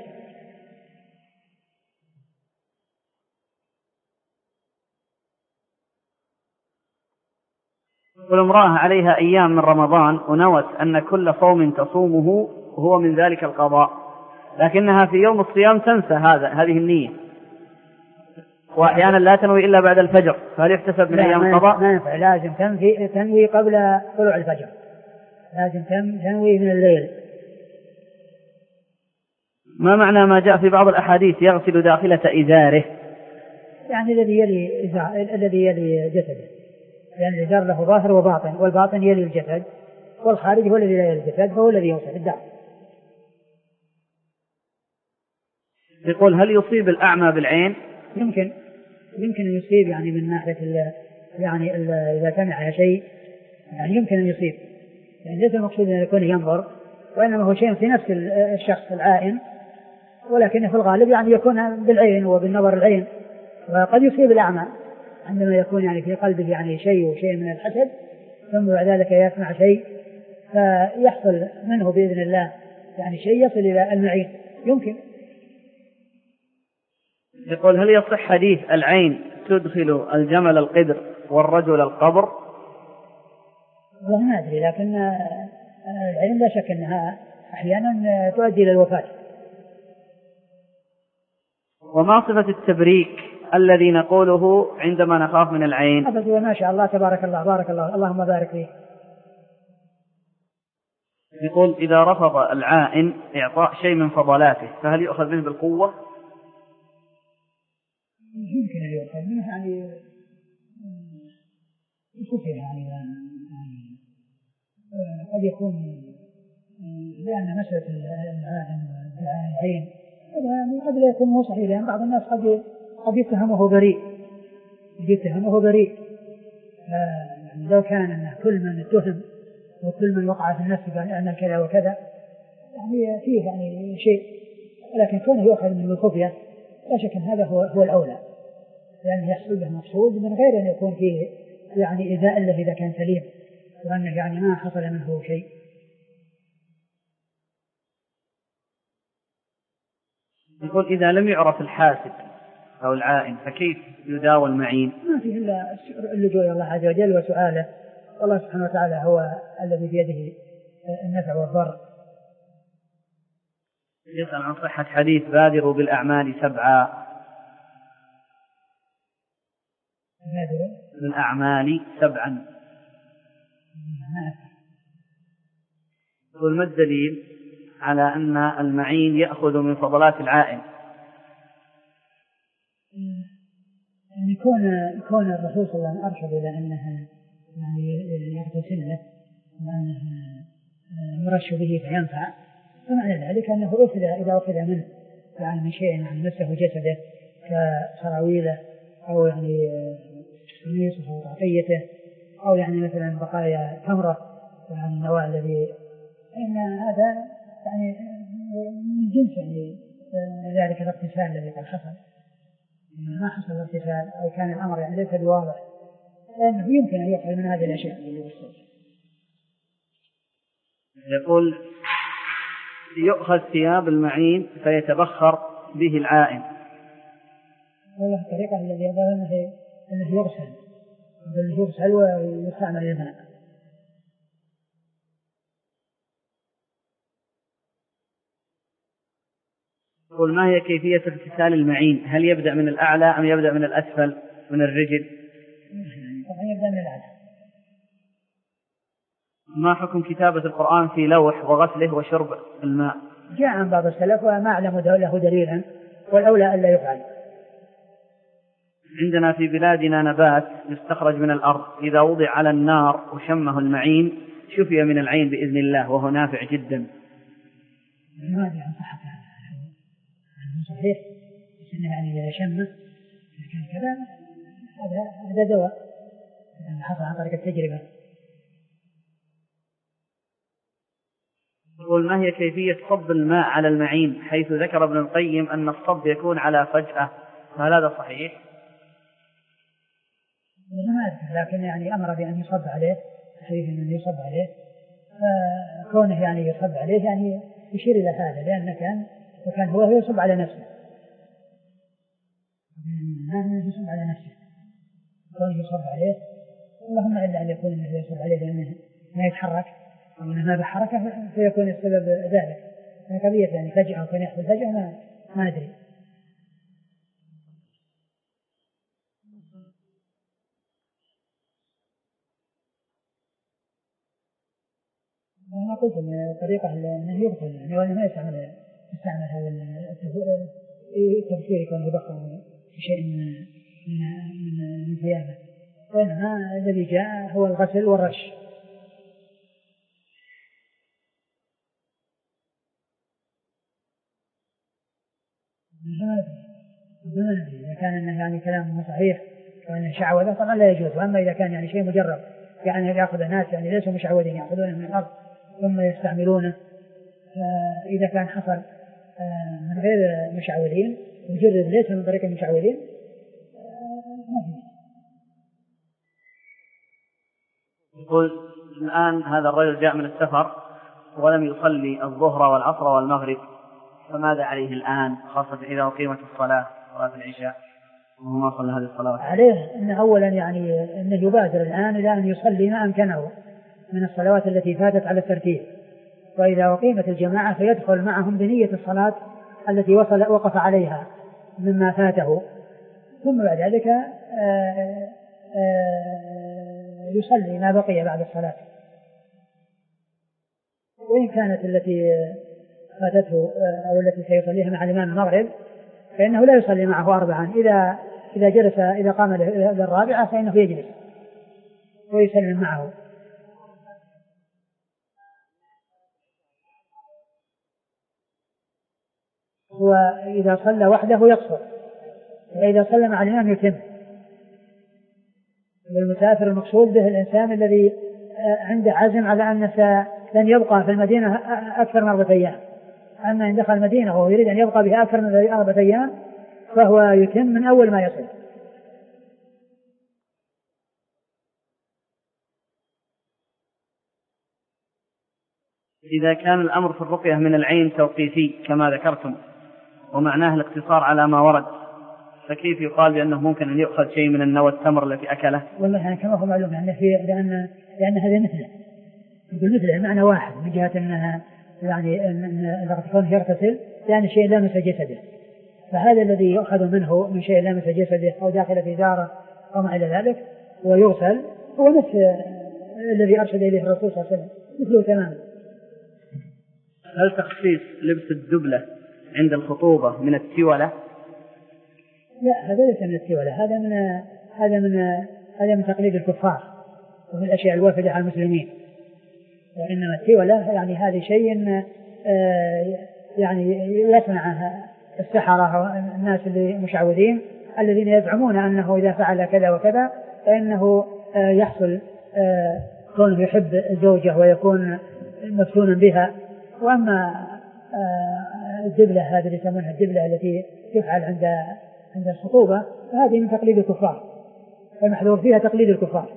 والامرأة عليها أيام من رمضان ونوت أن كل صوم تصومه هو من ذلك القضاء لكنها في يوم الصيام تنسى هذا هذه النية وأحيانا لا تنوي إلا بعد الفجر فهل يحتسب من أيام القضاء؟ ما ينفع لازم تنوي قبل طلوع الفجر لازم تنوي من الليل. ما معنى ما جاء في بعض الأحاديث يغسل داخلة إزاره؟ يعني الذي يلي الذي يلي جسده، يعني الإزار له ظاهر وباطن، والباطن يلي الجسد، والخارج هو الذي لا يلي الجسد، فهو الذي يوصل الداخل. يقول هل يصيب الأعمى بالعين؟ يمكن يمكن أن يصيب، يعني من ناحية ال يعني ال إذا سمع شيء يعني يمكن أن يصيب، يعني ليس المقصود أن يكون ينظر، وإنما هو شيء في نفس الشخص العائن، ولكن في الغالب يعني يكون بالعين وبالنظر العين. وقد يصيب الأعمى عندما يكون يعني في قلبه يعني شيء وشيء من الحسد، ثم بعد ذلك يسمع شيء فيحصل منه بإذن الله يعني شيء يصل إلى المعين، يمكن. يقول هل يصح حديث العين تدخل الجمل القدر والرجل القبر؟ والله ما أدري، لكن العين لا شك أنها أحيانا تؤدي إلى الوفاة. وما صفة التبريك الذي نقوله عندما نخاف من العين؟ أبدا ما شاء الله تبارك الله بارك الله اللهم بارك فيه. يقول إذا رفض العائن إعطاء شيء من فضلاته فهل يؤخذ منه بالقوة؟ يمكن أن يؤخذ منه، يعني يشوف يعني يعني قد يكون لأن مسألة العائن والعين يعني قد لا يكون صحيح، لأن بعض الناس قد قد يتهمه بريء قد يتهمه بريء يعني لو كان أن كل من اتهم وكل من وقع في النفس بأن كذا وكذا يعني فيه يعني شيء، ولكن كونه يؤخذ من الخفية لا شك أن هذا هو هو الأولى، لأنه يحصل به مقصود من غير أن يكون فيه يعني إيذاء له إذا كان سليم، وأنه يعني ما حصل منه شيء. يقول إذا لم يعرف الحاسد أو العائن فكيف يداوى المعين؟ ما فيه إلا اللجوء إلى الله عز وجل وسؤاله، والله سبحانه وتعالى هو الذي بيده النفع والضر. يسأل عن صحة حديث بادروا بالأعمال سبعا. بادروا بالأعمال سبعا. يقول ما الدليل على أن المعين يأخذ من فضلات العائن؟ يعني كون كون الرسول صلى الله عليه وسلم أرشد إلى أنها يعني يغتسل وأنه يرش به فينفع، فمعنى ذلك أنه أخذ إذا أخذ منه يعني من شيء يعني مسه جسده كسراويله أو يعني قميصه أو طاقيته أو يعني مثلا بقايا تمرة يعني النواة الذي إن هذا يعني من جنس يعني ذلك الاغتسال الذي قد حصل. ما حصل الاغتسال أو كان الأمر يعني ليس بواضح، لأنه يمكن أن يفعل من هذه الأشياء. يقول يؤخذ ثياب المعين فيتبخر به العائن. والله الطريقة الذي يظهر أنه أنه يغسل أنه يغسل ويستعمل الماء. يقول ما هي كيفية اغتسال المعين؟ هل يبدأ من الأعلى أم يبدأ من الأسفل من الرجل؟ طبعا يبدأ من الأعلى. ما حكم كتابة القرآن في لوح وغسله وشرب الماء؟ جاء عن بعض السلف وما أعلم له دليلا، والأولى ألا يفعل. عندنا في بلادنا نبات يستخرج من الأرض إذا وضع على النار وشمه المعين شفي من العين بإذن الله وهو نافع جدا. ما أدري عن صحة هذا صحيح، بس إنه يعني إذا شمه كان كذا هذا هذا دواء يعني حصل عن طريق التجربة. يقول ما هي كيفية صب الماء على المعين حيث ذكر ابن القيم أن الصب يكون على فجأة، هل هذا صحيح؟ ما أذكر، لكن يعني أمر بأن يصب عليه، حديث أن يصب عليه، فكونه يعني يصب عليه يعني يشير إلى هذا، لأن كان وكان هو يصب على نفسه، ما يصب على نفسه، كونه يصب عليه، اللهم إلا أن يكون أنه يصب عليه لأنه ما يتحرك أو أنه ما بحركة فيكون السبب ذلك. قضية يعني فجأة وكان يحصل فجأة ما ما أدري. أنا قلت أن طريقة أنه يغسل يعني وأنه ما يستعمل يستعمل هذا التبخير يكون يبخر بشيء من من من ثيابه، وإنما الذي جاء هو الغسل والرش. إذا كان إنه يعني كلام صحيح وأنه شعوذة طبعا لا يجوز، وأما إذا كان يعني شيء مجرد يعني يأخذ الناس يعني ليسوا مشعوذين يأخذونه من الأرض ثم يستعملونه، فإذا كان حصل من غير مشعوذين مجرد ليس من طريق المشعوذين ما في. يقول الآن هذا الرجل جاء من السفر ولم يصلي الظهر والعصر والمغرب، فماذا عليه الآن خاصة إذا أقيمت الصلاة صلاة العشاء وهو ما صلى هذه الصلاة؟ عليه أن أولا يعني أنه يبادر الآن إلى أن يصلي ما أمكنه من الصلوات التي فاتت على الترتيب، وإذا أقيمت الجماعة فيدخل معهم بنية الصلاة التي وصل وقف عليها مما فاته، ثم بعد ذلك آآ آآ يصلي ما بقي بعد الصلاة. وإن كانت التي فاتته أو التي سيصليها مع الإمام المغرب فإنه لا يصلي معه أربعا، إذا إذا جلس إذا قام للرابعة فإنه يجلس ويسلم معه. وإذا صلى وحده يقصر، وإذا صلى مع الإمام يتم. والمسافر المقصود به الإنسان الذي عنده عزم على أن لن يبقى في المدينة أكثر من أربعة أيام، أما إن دخل المدينة وهو يريد أن يبقى بها أكثر من أربعة أيام فهو يتم من أول ما يصل. إذا كان الأمر في الرقية من العين توقيفي كما ذكرتم ومعناه الاقتصار على ما ورد، فكيف يقال بأنه ممكن أن يؤخذ شيء من النوى التمر التي أكله؟ والله يعني كما هو معلوم يعني في لأن لأن هذا مثله يقول مثله معنى واحد من جهة أنها يعني أن الاغتسال يغتسل يعني شيء لامس جسده، فهذا الذي يؤخذ منه من شيء لامس جسده أو داخل في داره أو ما إلى ذلك ويغسل هو مثل الذي أرشد إليه الرسول صلى الله عليه وسلم مثله تماما. هل تخصيص لبس الدبلة عند الخطوبة من التولة؟ لا، هذا ليس من التولة، هذا من هذا من هذا من تقليد الكفار ومن الأشياء الوافدة على المسلمين، وإنما التولة يعني هذه شيء يعني يصنع السحرة الناس اللي مشعوذين الذين يزعمون أنه إذا فعل كذا وكذا فإنه يحصل كونه يحب الزوجة ويكون مفتونا بها. وأما الدبلة هذه اللي يسمونها الدبلة التي تفعل عند عند الخطوبة فهذه من تقليد الكفار، فالمحذور فيها تقليد الكفار.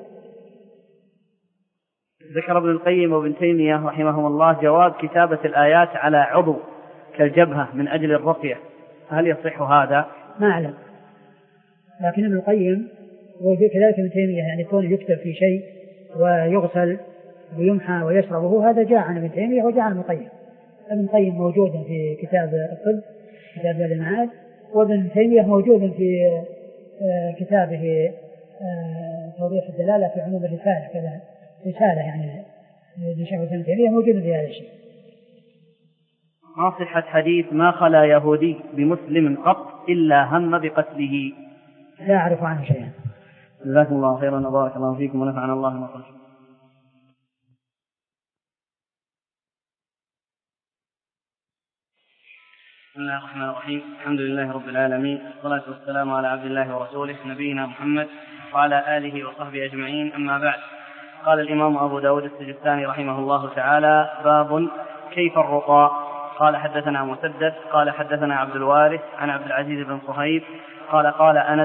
ذكر ابن القيم وابن تيمية رحمهم الله جواز كتابة الآيات على عضو كالجبهة من أجل الرقية، هل يصح هذا؟ ما أعلم، لكن ابن القيم وكذلك ابن تيمية يعني كونه يكتب في شيء ويغسل ويمحى ويشربه هذا جاء عن ابن تيمية وجاء عن ابن القيم. ابن القيم موجود في كتاب الطب كتاب زاد المعاد، وابن تيمية موجود في كتابه توضيح الدلالة في عموم الرسالة كذا رسالة يعني لشيخ ابن تيمية موجود في هذا الشيء. ما صحة حديث ما خلا يهودي بمسلم قط إلا هم بقتله؟ لا أعرف عنه شيئا. جزاكم الله خيرا وبارك الله فيكم ونفعنا الله ما قلتم. بسم الله الرحمن الرحيم، الحمد لله رب العالمين، والصلاة والسلام على عبد الله ورسوله نبينا محمد وعلى آله وصحبه أجمعين، أما بعد. قال الإمام أبو داود السجستاني رحمه الله تعالى: باب كيف الرقى. قال حدثنا مسدد قال حدثنا عبد الوارث عن عبد العزيز بن صهيب قال قال أنس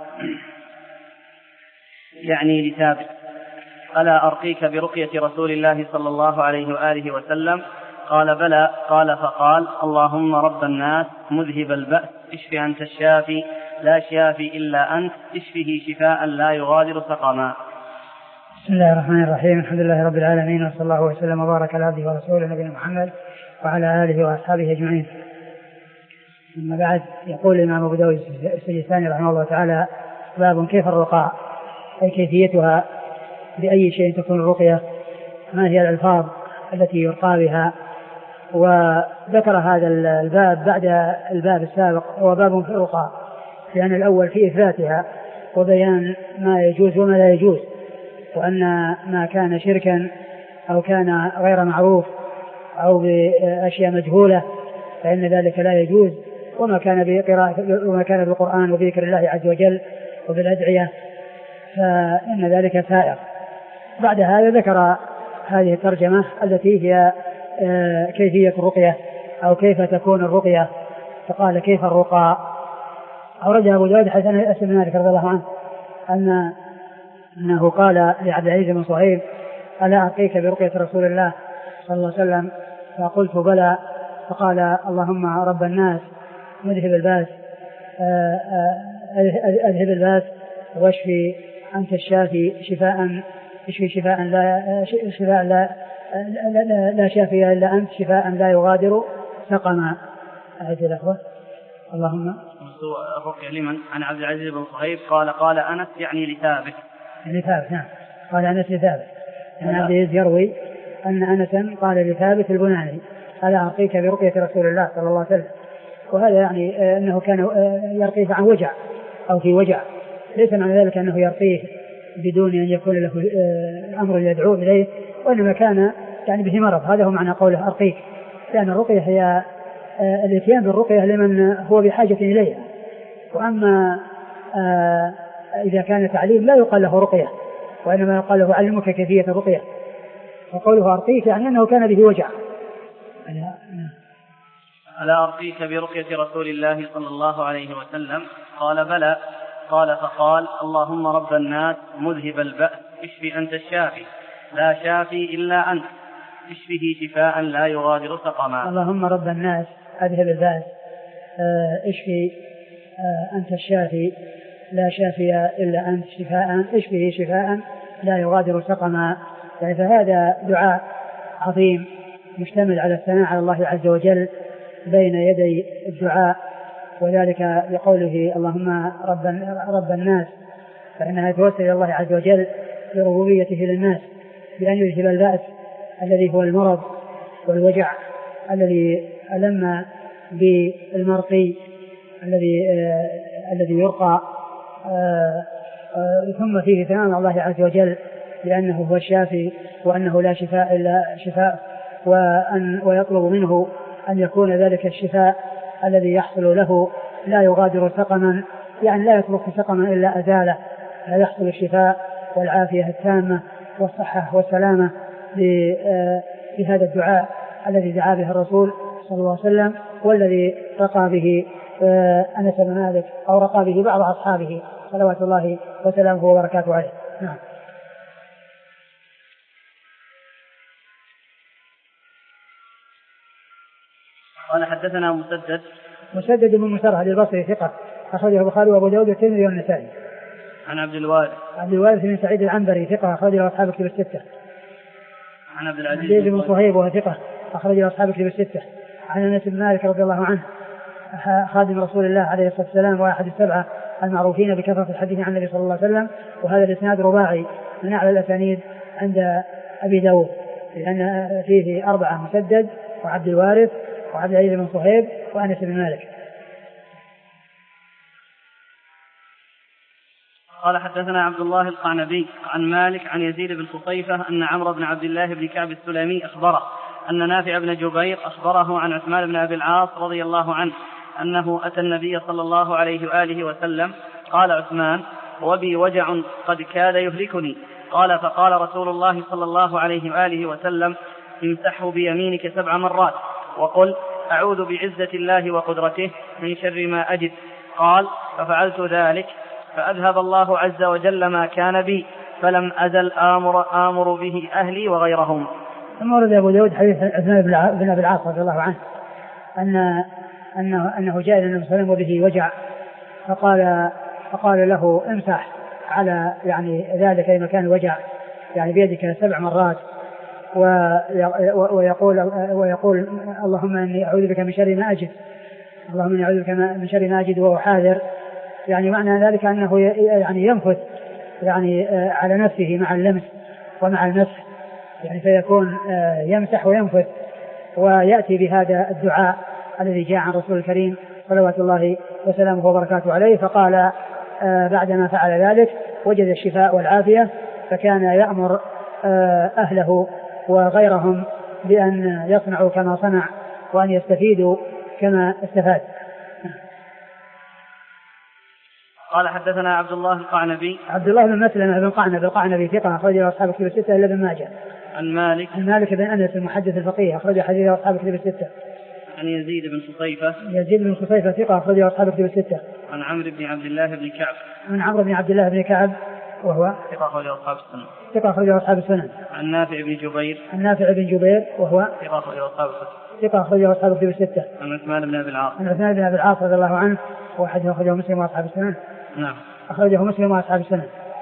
يعني لثابت: ألا أرقيك برقية رسول الله صلى الله عليه وآله وسلم؟ قال بلى. قال فقال: اللهم رب الناس مذهب البأس اشف أنت الشافي لا شافي إلا أنت اشفه شفاء لا يغادر سقما. بسم الله الرحمن الرحيم، الحمد لله رب العالمين، وصلى الله وسلم وبارك على عبده ورسوله نبينا محمد وعلى آله وأصحابه أجمعين. أما بعد، يقول الإمام أبو داود السجستاني رحمه الله تعالى: باب كيف الرقى، أي كيفيتها، بأي شيء تكون الرقية، ما هي الألفاظ التي يرقى بها، وذكر هذا الباب بعد الباب السابق هو باب في الرقى، لأن الأول في إثباتها وبيان ما يجوز وما لا يجوز، وأن ما كان شركا أو كان غير معروف أو بأشياء مجهولة فإن ذلك لا يجوز، وما كان بقراءة وما كان بالقرآن وبذكر الله عز وجل وبالأدعية فإن ذلك سائر. بعد هذا ذكر هذه الترجمة التي هي كيفية الرقية أو كيف تكون الرقية، فقال كيف الرقى. أورد أبو داود حديث أنس بن مالك رضي الله عنه أن أنه قال لعبد العزيز بن صهيب ألا أعطيك برقية رسول الله صلى الله عليه وسلم؟ فقلت بلى. فقال اللهم رب الناس مذهب الباس أذهب الباس واشفي أنت الشافي شفاء اشفي شفاء لا شفاء لا لا, لا, لا شافي إلا أنت شفاء لا يغادر سقما. أعد الأخوة. اللهم الرقية لمن؟ عن عبد العزيز بن صهيب قال قال أنس يعني لثابت. لثابت نعم، قال أنس لثابت. يعني عبد العزيز يروي أن أنسا قال لثابت البناني ألا أعطيك برقية رسول الله صلى الله عليه وسلم، وهذا يعني أنه كان يرقيه عن وجع أو في وجع، ليس معنى ذلك أنه يرقيه بدون أن يكون له أمر يدعو إليه، وإنما كان يعني به مرض. هذا هو معنى قوله أرقيك، لأن الرقية هي الاتيان بالرقية لمن هو بحاجة إليها، وأما إذا كان تعليم لا يقال له رقية، وإنما يقال له علمك كيفية الرقية. وقوله أرقيك يعني أنه كان به وجع. ألا أرقيك برقية رسول الله صلى الله عليه وسلم؟ قال بلى. قال فقال اللهم رب الناس مذهب البأس اشفي أنت الشافي لا شافي إلا أنت اشفه شفاء لا يغادر سقما. اللهم رب الناس أذهب البأس اشفي أنت الشافي لا شافي إلا أنت شفاء اشفه شفاء لا يغادر سقما. يعني فهذا دعاء عظيم مشتمل على الثناء على الله عز وجل بين يدي الدعاء، وذلك لقوله اللهم رب, رب الناس، فإنها توسل إلى الله عز وجل بربوبيته للناس بأن يذهب البأس الذي هو المرض والوجع الذي ألم بالمرقي الذي آه الذي يرقى آه آه ثم فيه ثناء على الله عز وجل لأنه هو الشافي وأنه لا شفاء إلا شفاء، وأن ويطلب منه أن يكون ذلك الشفاء الذي يحصل له لا يغادر سقما، يعني لا يترك سقما إلا أزاله، لا يحصل الشفاء والعافية التامة والصحة والسلامة بهذا الدعاء الذي دعا به الرسول صلى الله عليه وسلم، والذي رقى به أنس بن مالك أو رقى به بعض أصحابه صلوات الله وسلامه وبركاته عليه. نعم. قال حدثنا مسدد مسدد بن مسرهد البصري ثقة أخرجه البخاري وأبو داود والترمذي والنسائي. عن عبد الوارث عبد الوارث بن سعيد العنبري ثقة أخرجه أصحاب الكتب الستة. عن عبد العزيز بن صهيب وهو ثقة أخرجه أصحاب الكتب الستة. عن أنس بن مالك رضي الله عنه خادم رسول الله عليه الصلاة والسلام وأحد السبعة المعروفين بكثرة الحديث عن النبي صلى الله عليه وسلم، وهذا الإسناد رباعي من أعلى الأسانيد عند أبي داود، لأن فيه أربعة: مسدد وعبد الوارث وعبد العزيز بن صهيب وأنس بن مالك. قال حدثنا عبد الله القعنبي عن مالك عن يزيد بن قصيفة أن عمرو بن عبد الله بن كعب السلمي أخبره أن نافع بن جبير أخبره عن عثمان بن أبي العاص رضي الله عنه أنه أتى النبي صلى الله عليه وآله وسلم. قال عثمان: وبي وجع قد كاد يهلكني. قال: فقال رسول الله صلى الله عليه وآله وسلم: امسحه بيمينك سبع مرات وقل: أعوذ بعزة الله وقدرته من شر ما أجد. قال: ففعلت ذلك فأذهب الله عز وجل ما كان بي فلم أزل آمر, آمر به أهلي وغيرهم. ثم ورد أبو داود حديث عثمان بن أبي العاص رضي الله عنه أن أنه, أنه جاء إلى النبي صلى الله عليه وسلم وبه وجع، فقال, فقال له: امسح على يعني ذلك أي مكان الوجع يعني بيدك سبع مرات ويقول, ويقول اللهم إني أعوذ بك من شر ما أجد، اللهم إني أعوذ بك من شر ما أجد وهو حاذر. يعني معنى ذلك أنه يعني ينفث يعني على نفسه مع اللمس ومع المسح، يعني فيكون يمسح وينفث ويأتي بهذا الدعاء الذي جاء عن رسول الكريم صلوات الله وسلامه وبركاته عليه. فقال آه بعدما فعل ذلك وجد الشفاء والعافية، فكان يأمر آه أهله وغيرهم بأن يصنعوا كما صنع وأن يستفيدوا كما استفاد. قال حدثنا عبد الله القعنبي. عبد الله بن مسلمة بن قعنب القعنبي ثقة أخرج له أصحاب الكتب الستة إلا ابن ماجه. عن مالك. عن مالك بن أنس المحدث الفقيه أخرج حديث أصحاب الكتب الستة. عن يزيد بن خصيفة. يزيد بن خصيفة ثقة أخرج له أصحاب الكتب الستة. عن عمرو بن عبد الله بن كعب. عن عمرو بن عبد الله بن كعب وهو ثقة أخرج له أصحاب السنن. ثقة أخرج له أصحاب السنن. عن نافع بن جبير. عن نافع بن جبير وهو ثقة أخرج له أصحاب الكتب. ثقة أخرج له أصحاب الكتب الستة. عن عثمان بن أبي العاص. عن عثمان بن أبي العاص رضي الله عنه وحديث أخرجه مسلم وأصحاب السنن. نعم. أخرجه مسلم وأصحاب السنن.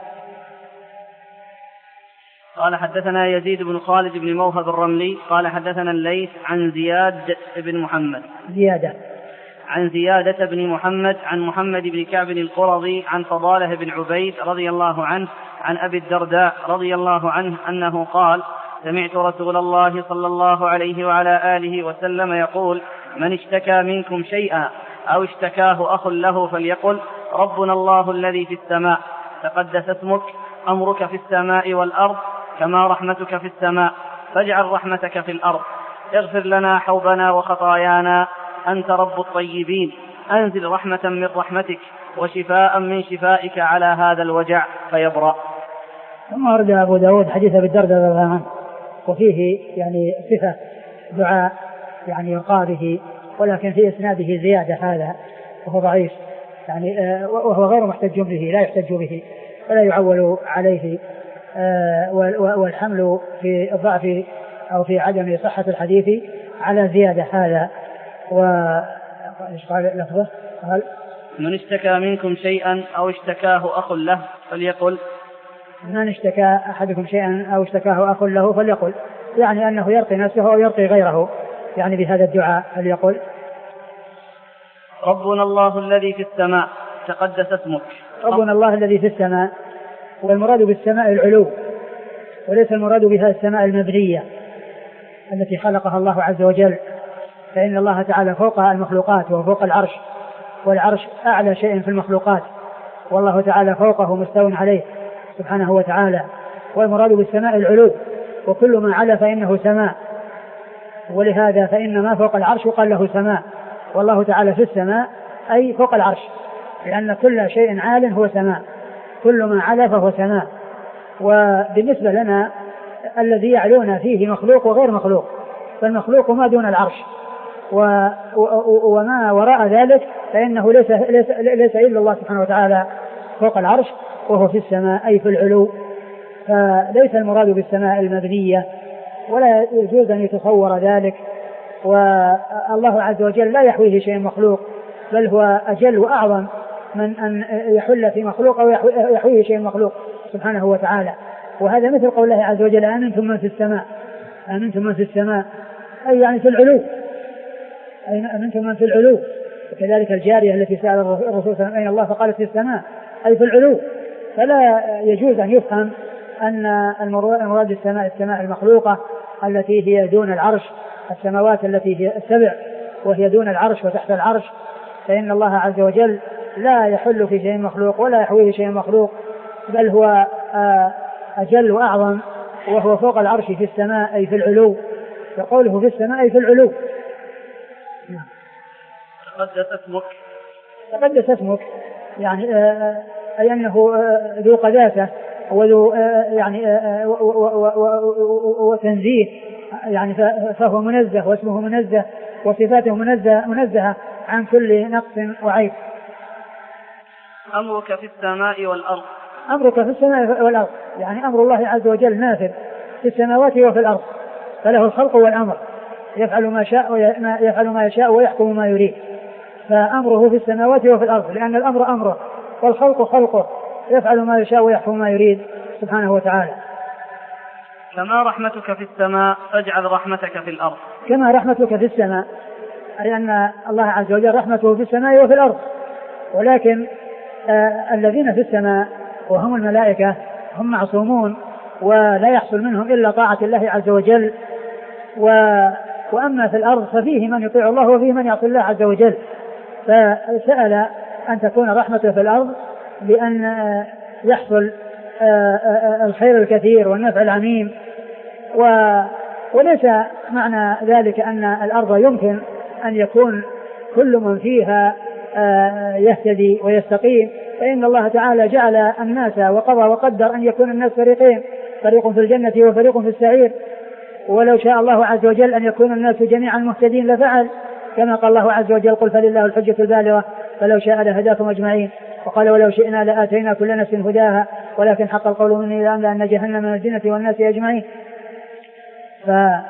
قال حدثنا يزيد بن خالد بن موهب الرملي قال حدثنا الليث عن زياد بن محمد. زيادة. عن زيادة بن محمد عن محمد بن كعب القرظي عن فضالة بن عبيد رضي الله عنه عن أبي الدرداء رضي الله عنه أنه قال: سمعت رسول الله صلى الله عليه وعلى آله وسلم يقول: من اشتكى منكم شيئا أو اشتكاه أخ له فليقل: ربنا الله الذي في السماء تقدس اسمك، أمرك في السماء والأرض كما رحمتك في السماء، فاجعل رحمتك في الأرض، اغفر لنا حوبنا وخطايانا، أنت رب الطيبين، أنزل رحمة من رحمتك وشفاء من شفائك على هذا الوجع فيبرأ. ثم ورد أبو داود حديث أبي الدرداء رضي الله عنه وفيه يعني صفة دعاء يعني يقال به، ولكن في إسناده زيادة هذا وهو ضعيف يعني وهو غير محتج به، لا يحتج به ولا يعول عليه، والحمل في الضعف أو في عدم صحة الحديث على زيادة هذا. وإيش قال لفظه؟ قال: من اشتكى منكم شيئا أو اشتكاه أخ له فليقل. من اشتكى أحدكم شيئا أو اشتكاه أخ له فليقل، يعني أنه يرقي نفسه أو يرقي غيره يعني بهذا الدعاء، فليقل: ربنا الله الذي في السماء تقدس اسمك. ربنا الله الذي في السماء، والمراد بالسماء العلو، وليس المراد بها السماء المبنية التي خلقها الله عز وجل، فإن الله تعالى فوق المخلوقات وفوق العرش، والعرش أعلى شيء في المخلوقات، والله تعالى فوقه مستو عليه سبحانه وتعالى. والمراد بالسماء العلو، وكل ما علا فإنه سماء، ولهذا فإن ما فوق العرش قال له سماء، والله تعالى في السماء أي فوق العرش، لأن كل شيء عال هو سماء، كل ما علا فهو سماء. وبالنسبة لنا الذي يعلونا فيه مخلوق وغير مخلوق، فالمخلوق ما دون العرش، و... وما وراء ذلك فإنه ليس, ليس, ليس إلا الله سبحانه وتعالى فوق العرش وهو في السماء أي في العلو. فليس المراد بالسماء المبنية، ولا يجوز أن يتصور ذلك، والله عز وجل لا يحويه شيء مخلوق، بل هو أجل وأعظم من أن يحل في مخلوق أو يحويه شيء مخلوق سبحانه وتعالى. وهذا مثل قول الله عز وجل: أأمنتم من في السماء، أأمنتم من في السماء أي يعني في العلو، أي أأمنتم من في العلو. وكذلك الجارية التي سأل الرسول صلى الله عليه وسلم أين الله فقالت في السماء أي في العلو. فلا يجوز أن يفهم أن المراد السماء السماء المخلوقة التي هي دون العرش، السماوات التي هي السبع وهي دون العرش وتحت العرش، فإن الله عز وجل لا يحل في شيء مخلوق ولا يحويه شيء مخلوق، بل هو أجل وأعظم، وهو فوق العرش في السماء أي في العلو، فقوله في السماء أي في العلو. تقدس اسمك. تقدس اسمك يعني أي أنه ذو قداسة وذو يعني وتنزيه، يعني فهو منزه واسمه منزه وصفاته منزه منزهة عن كل نقص وعيب. أمرك في السماء والأرض. أمرك في السماء والأرض يعني أمر الله عز وجل نافذ في السماوات وفي الأرض، فله الخلق والأمر، يفعل ما شاء يفعل ما يشاء ويحكم ما يريد. فأمره في السماوات وفي الأرض، لأن الأمر أمره والخلق خلقه، يفعل ما يشاء ويحكم ما يريد سبحانه وتعالى. كما رحمتك في السماء فاجعل رحمتك في الأرض. كما رحمتك في السماء أي أن الله عز وجل رحمته في السماء وفي الأرض، ولكن آه الذين في السماء وهم الملائكة هم معصومون ولا يحصل منهم إلا طاعة الله عز وجل، و وأما في الأرض ففيه من يطيع الله وفيه من يعصي الله عز وجل. فسأل أن تكون رحمته في الأرض بأن يحصل الخير الكثير والنفع العميم، وليس معنى ذلك أن الأرض يمكن أن يكون كل من فيها يهتدي ويستقيم، فإن الله تعالى جعل الناس وقضى وقدر أن يكون الناس فريقين، فريق في الجنة وفريق في السعير، ولو شاء الله عز وجل أن يكون الناس جميعا مهتدين لفعل، كما قال الله عز وجل قل فلله الحجة البالغة فلو شاء لهداكم أجمعين، وقال ولو شئنا لآتينا كل نفس هداها ولكن حق القول مني لأملأن جهنم من الجنة والناس أجمعين. ف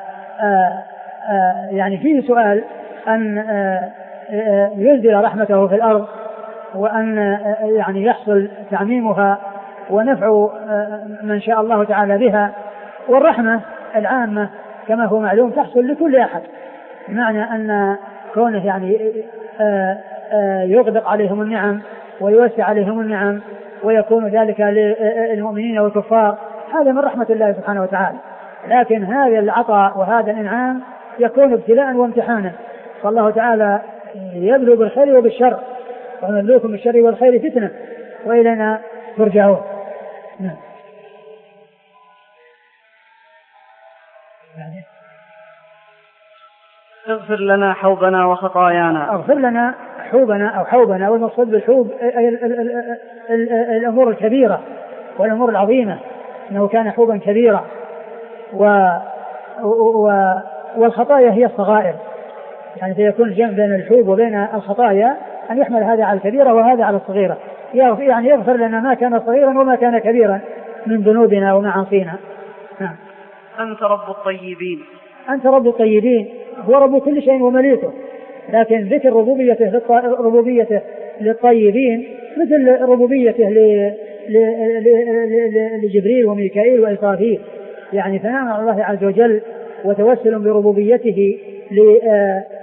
يعني فيه سؤال أن ينزل رحمته في الأرض، وأن يعني يحصل تعميمها ونفع من شاء الله تعالى بها. والرحمة العامة كما هو معلوم تحصل لكل أحد، بمعنى أن كونه يعني يغدق عليهم النعم ويوسع عليهم النعم ويكون ذلك للمؤمنين والكفار، هذا من رحمة الله سبحانه وتعالى. لكن هذا العطاء وهذا الإنعام يكون ابتلاء وامتحانا، فالله تعالى يبلو بالخير وبالشر، ونبلوكم بالشر والخير فتنة وإلينا ترجعون. نعم. اغفر لنا حوبنا وخطايانا. اغفر لنا حوبنا أو حوبنا، والمقصود بالحوب الأمور الكبيرة والأمور العظيمة، إنه كان حوبا كبيرا، و و والخطايا هي الصغائر، يعني فيكون الجمع بين الحوب وبين الخطايا أن يحمل هذا على الكبيرة وهذا على الصغيرة، يعني يغفر لنا ما كان صغيرا وما كان كبيرا من ذنوبنا ومعاصينا. نعم. أنت رب الطيبين. أنت رب الطيبين، هو رب كل شيء ومليكه، لكن ذكر ربوبيته ربوبيته للطيبين مثل ربوبيته لجبريل وميكائيل وإسرافيل، يعني ثناء على الله عز وجل وتوسل بربوبيته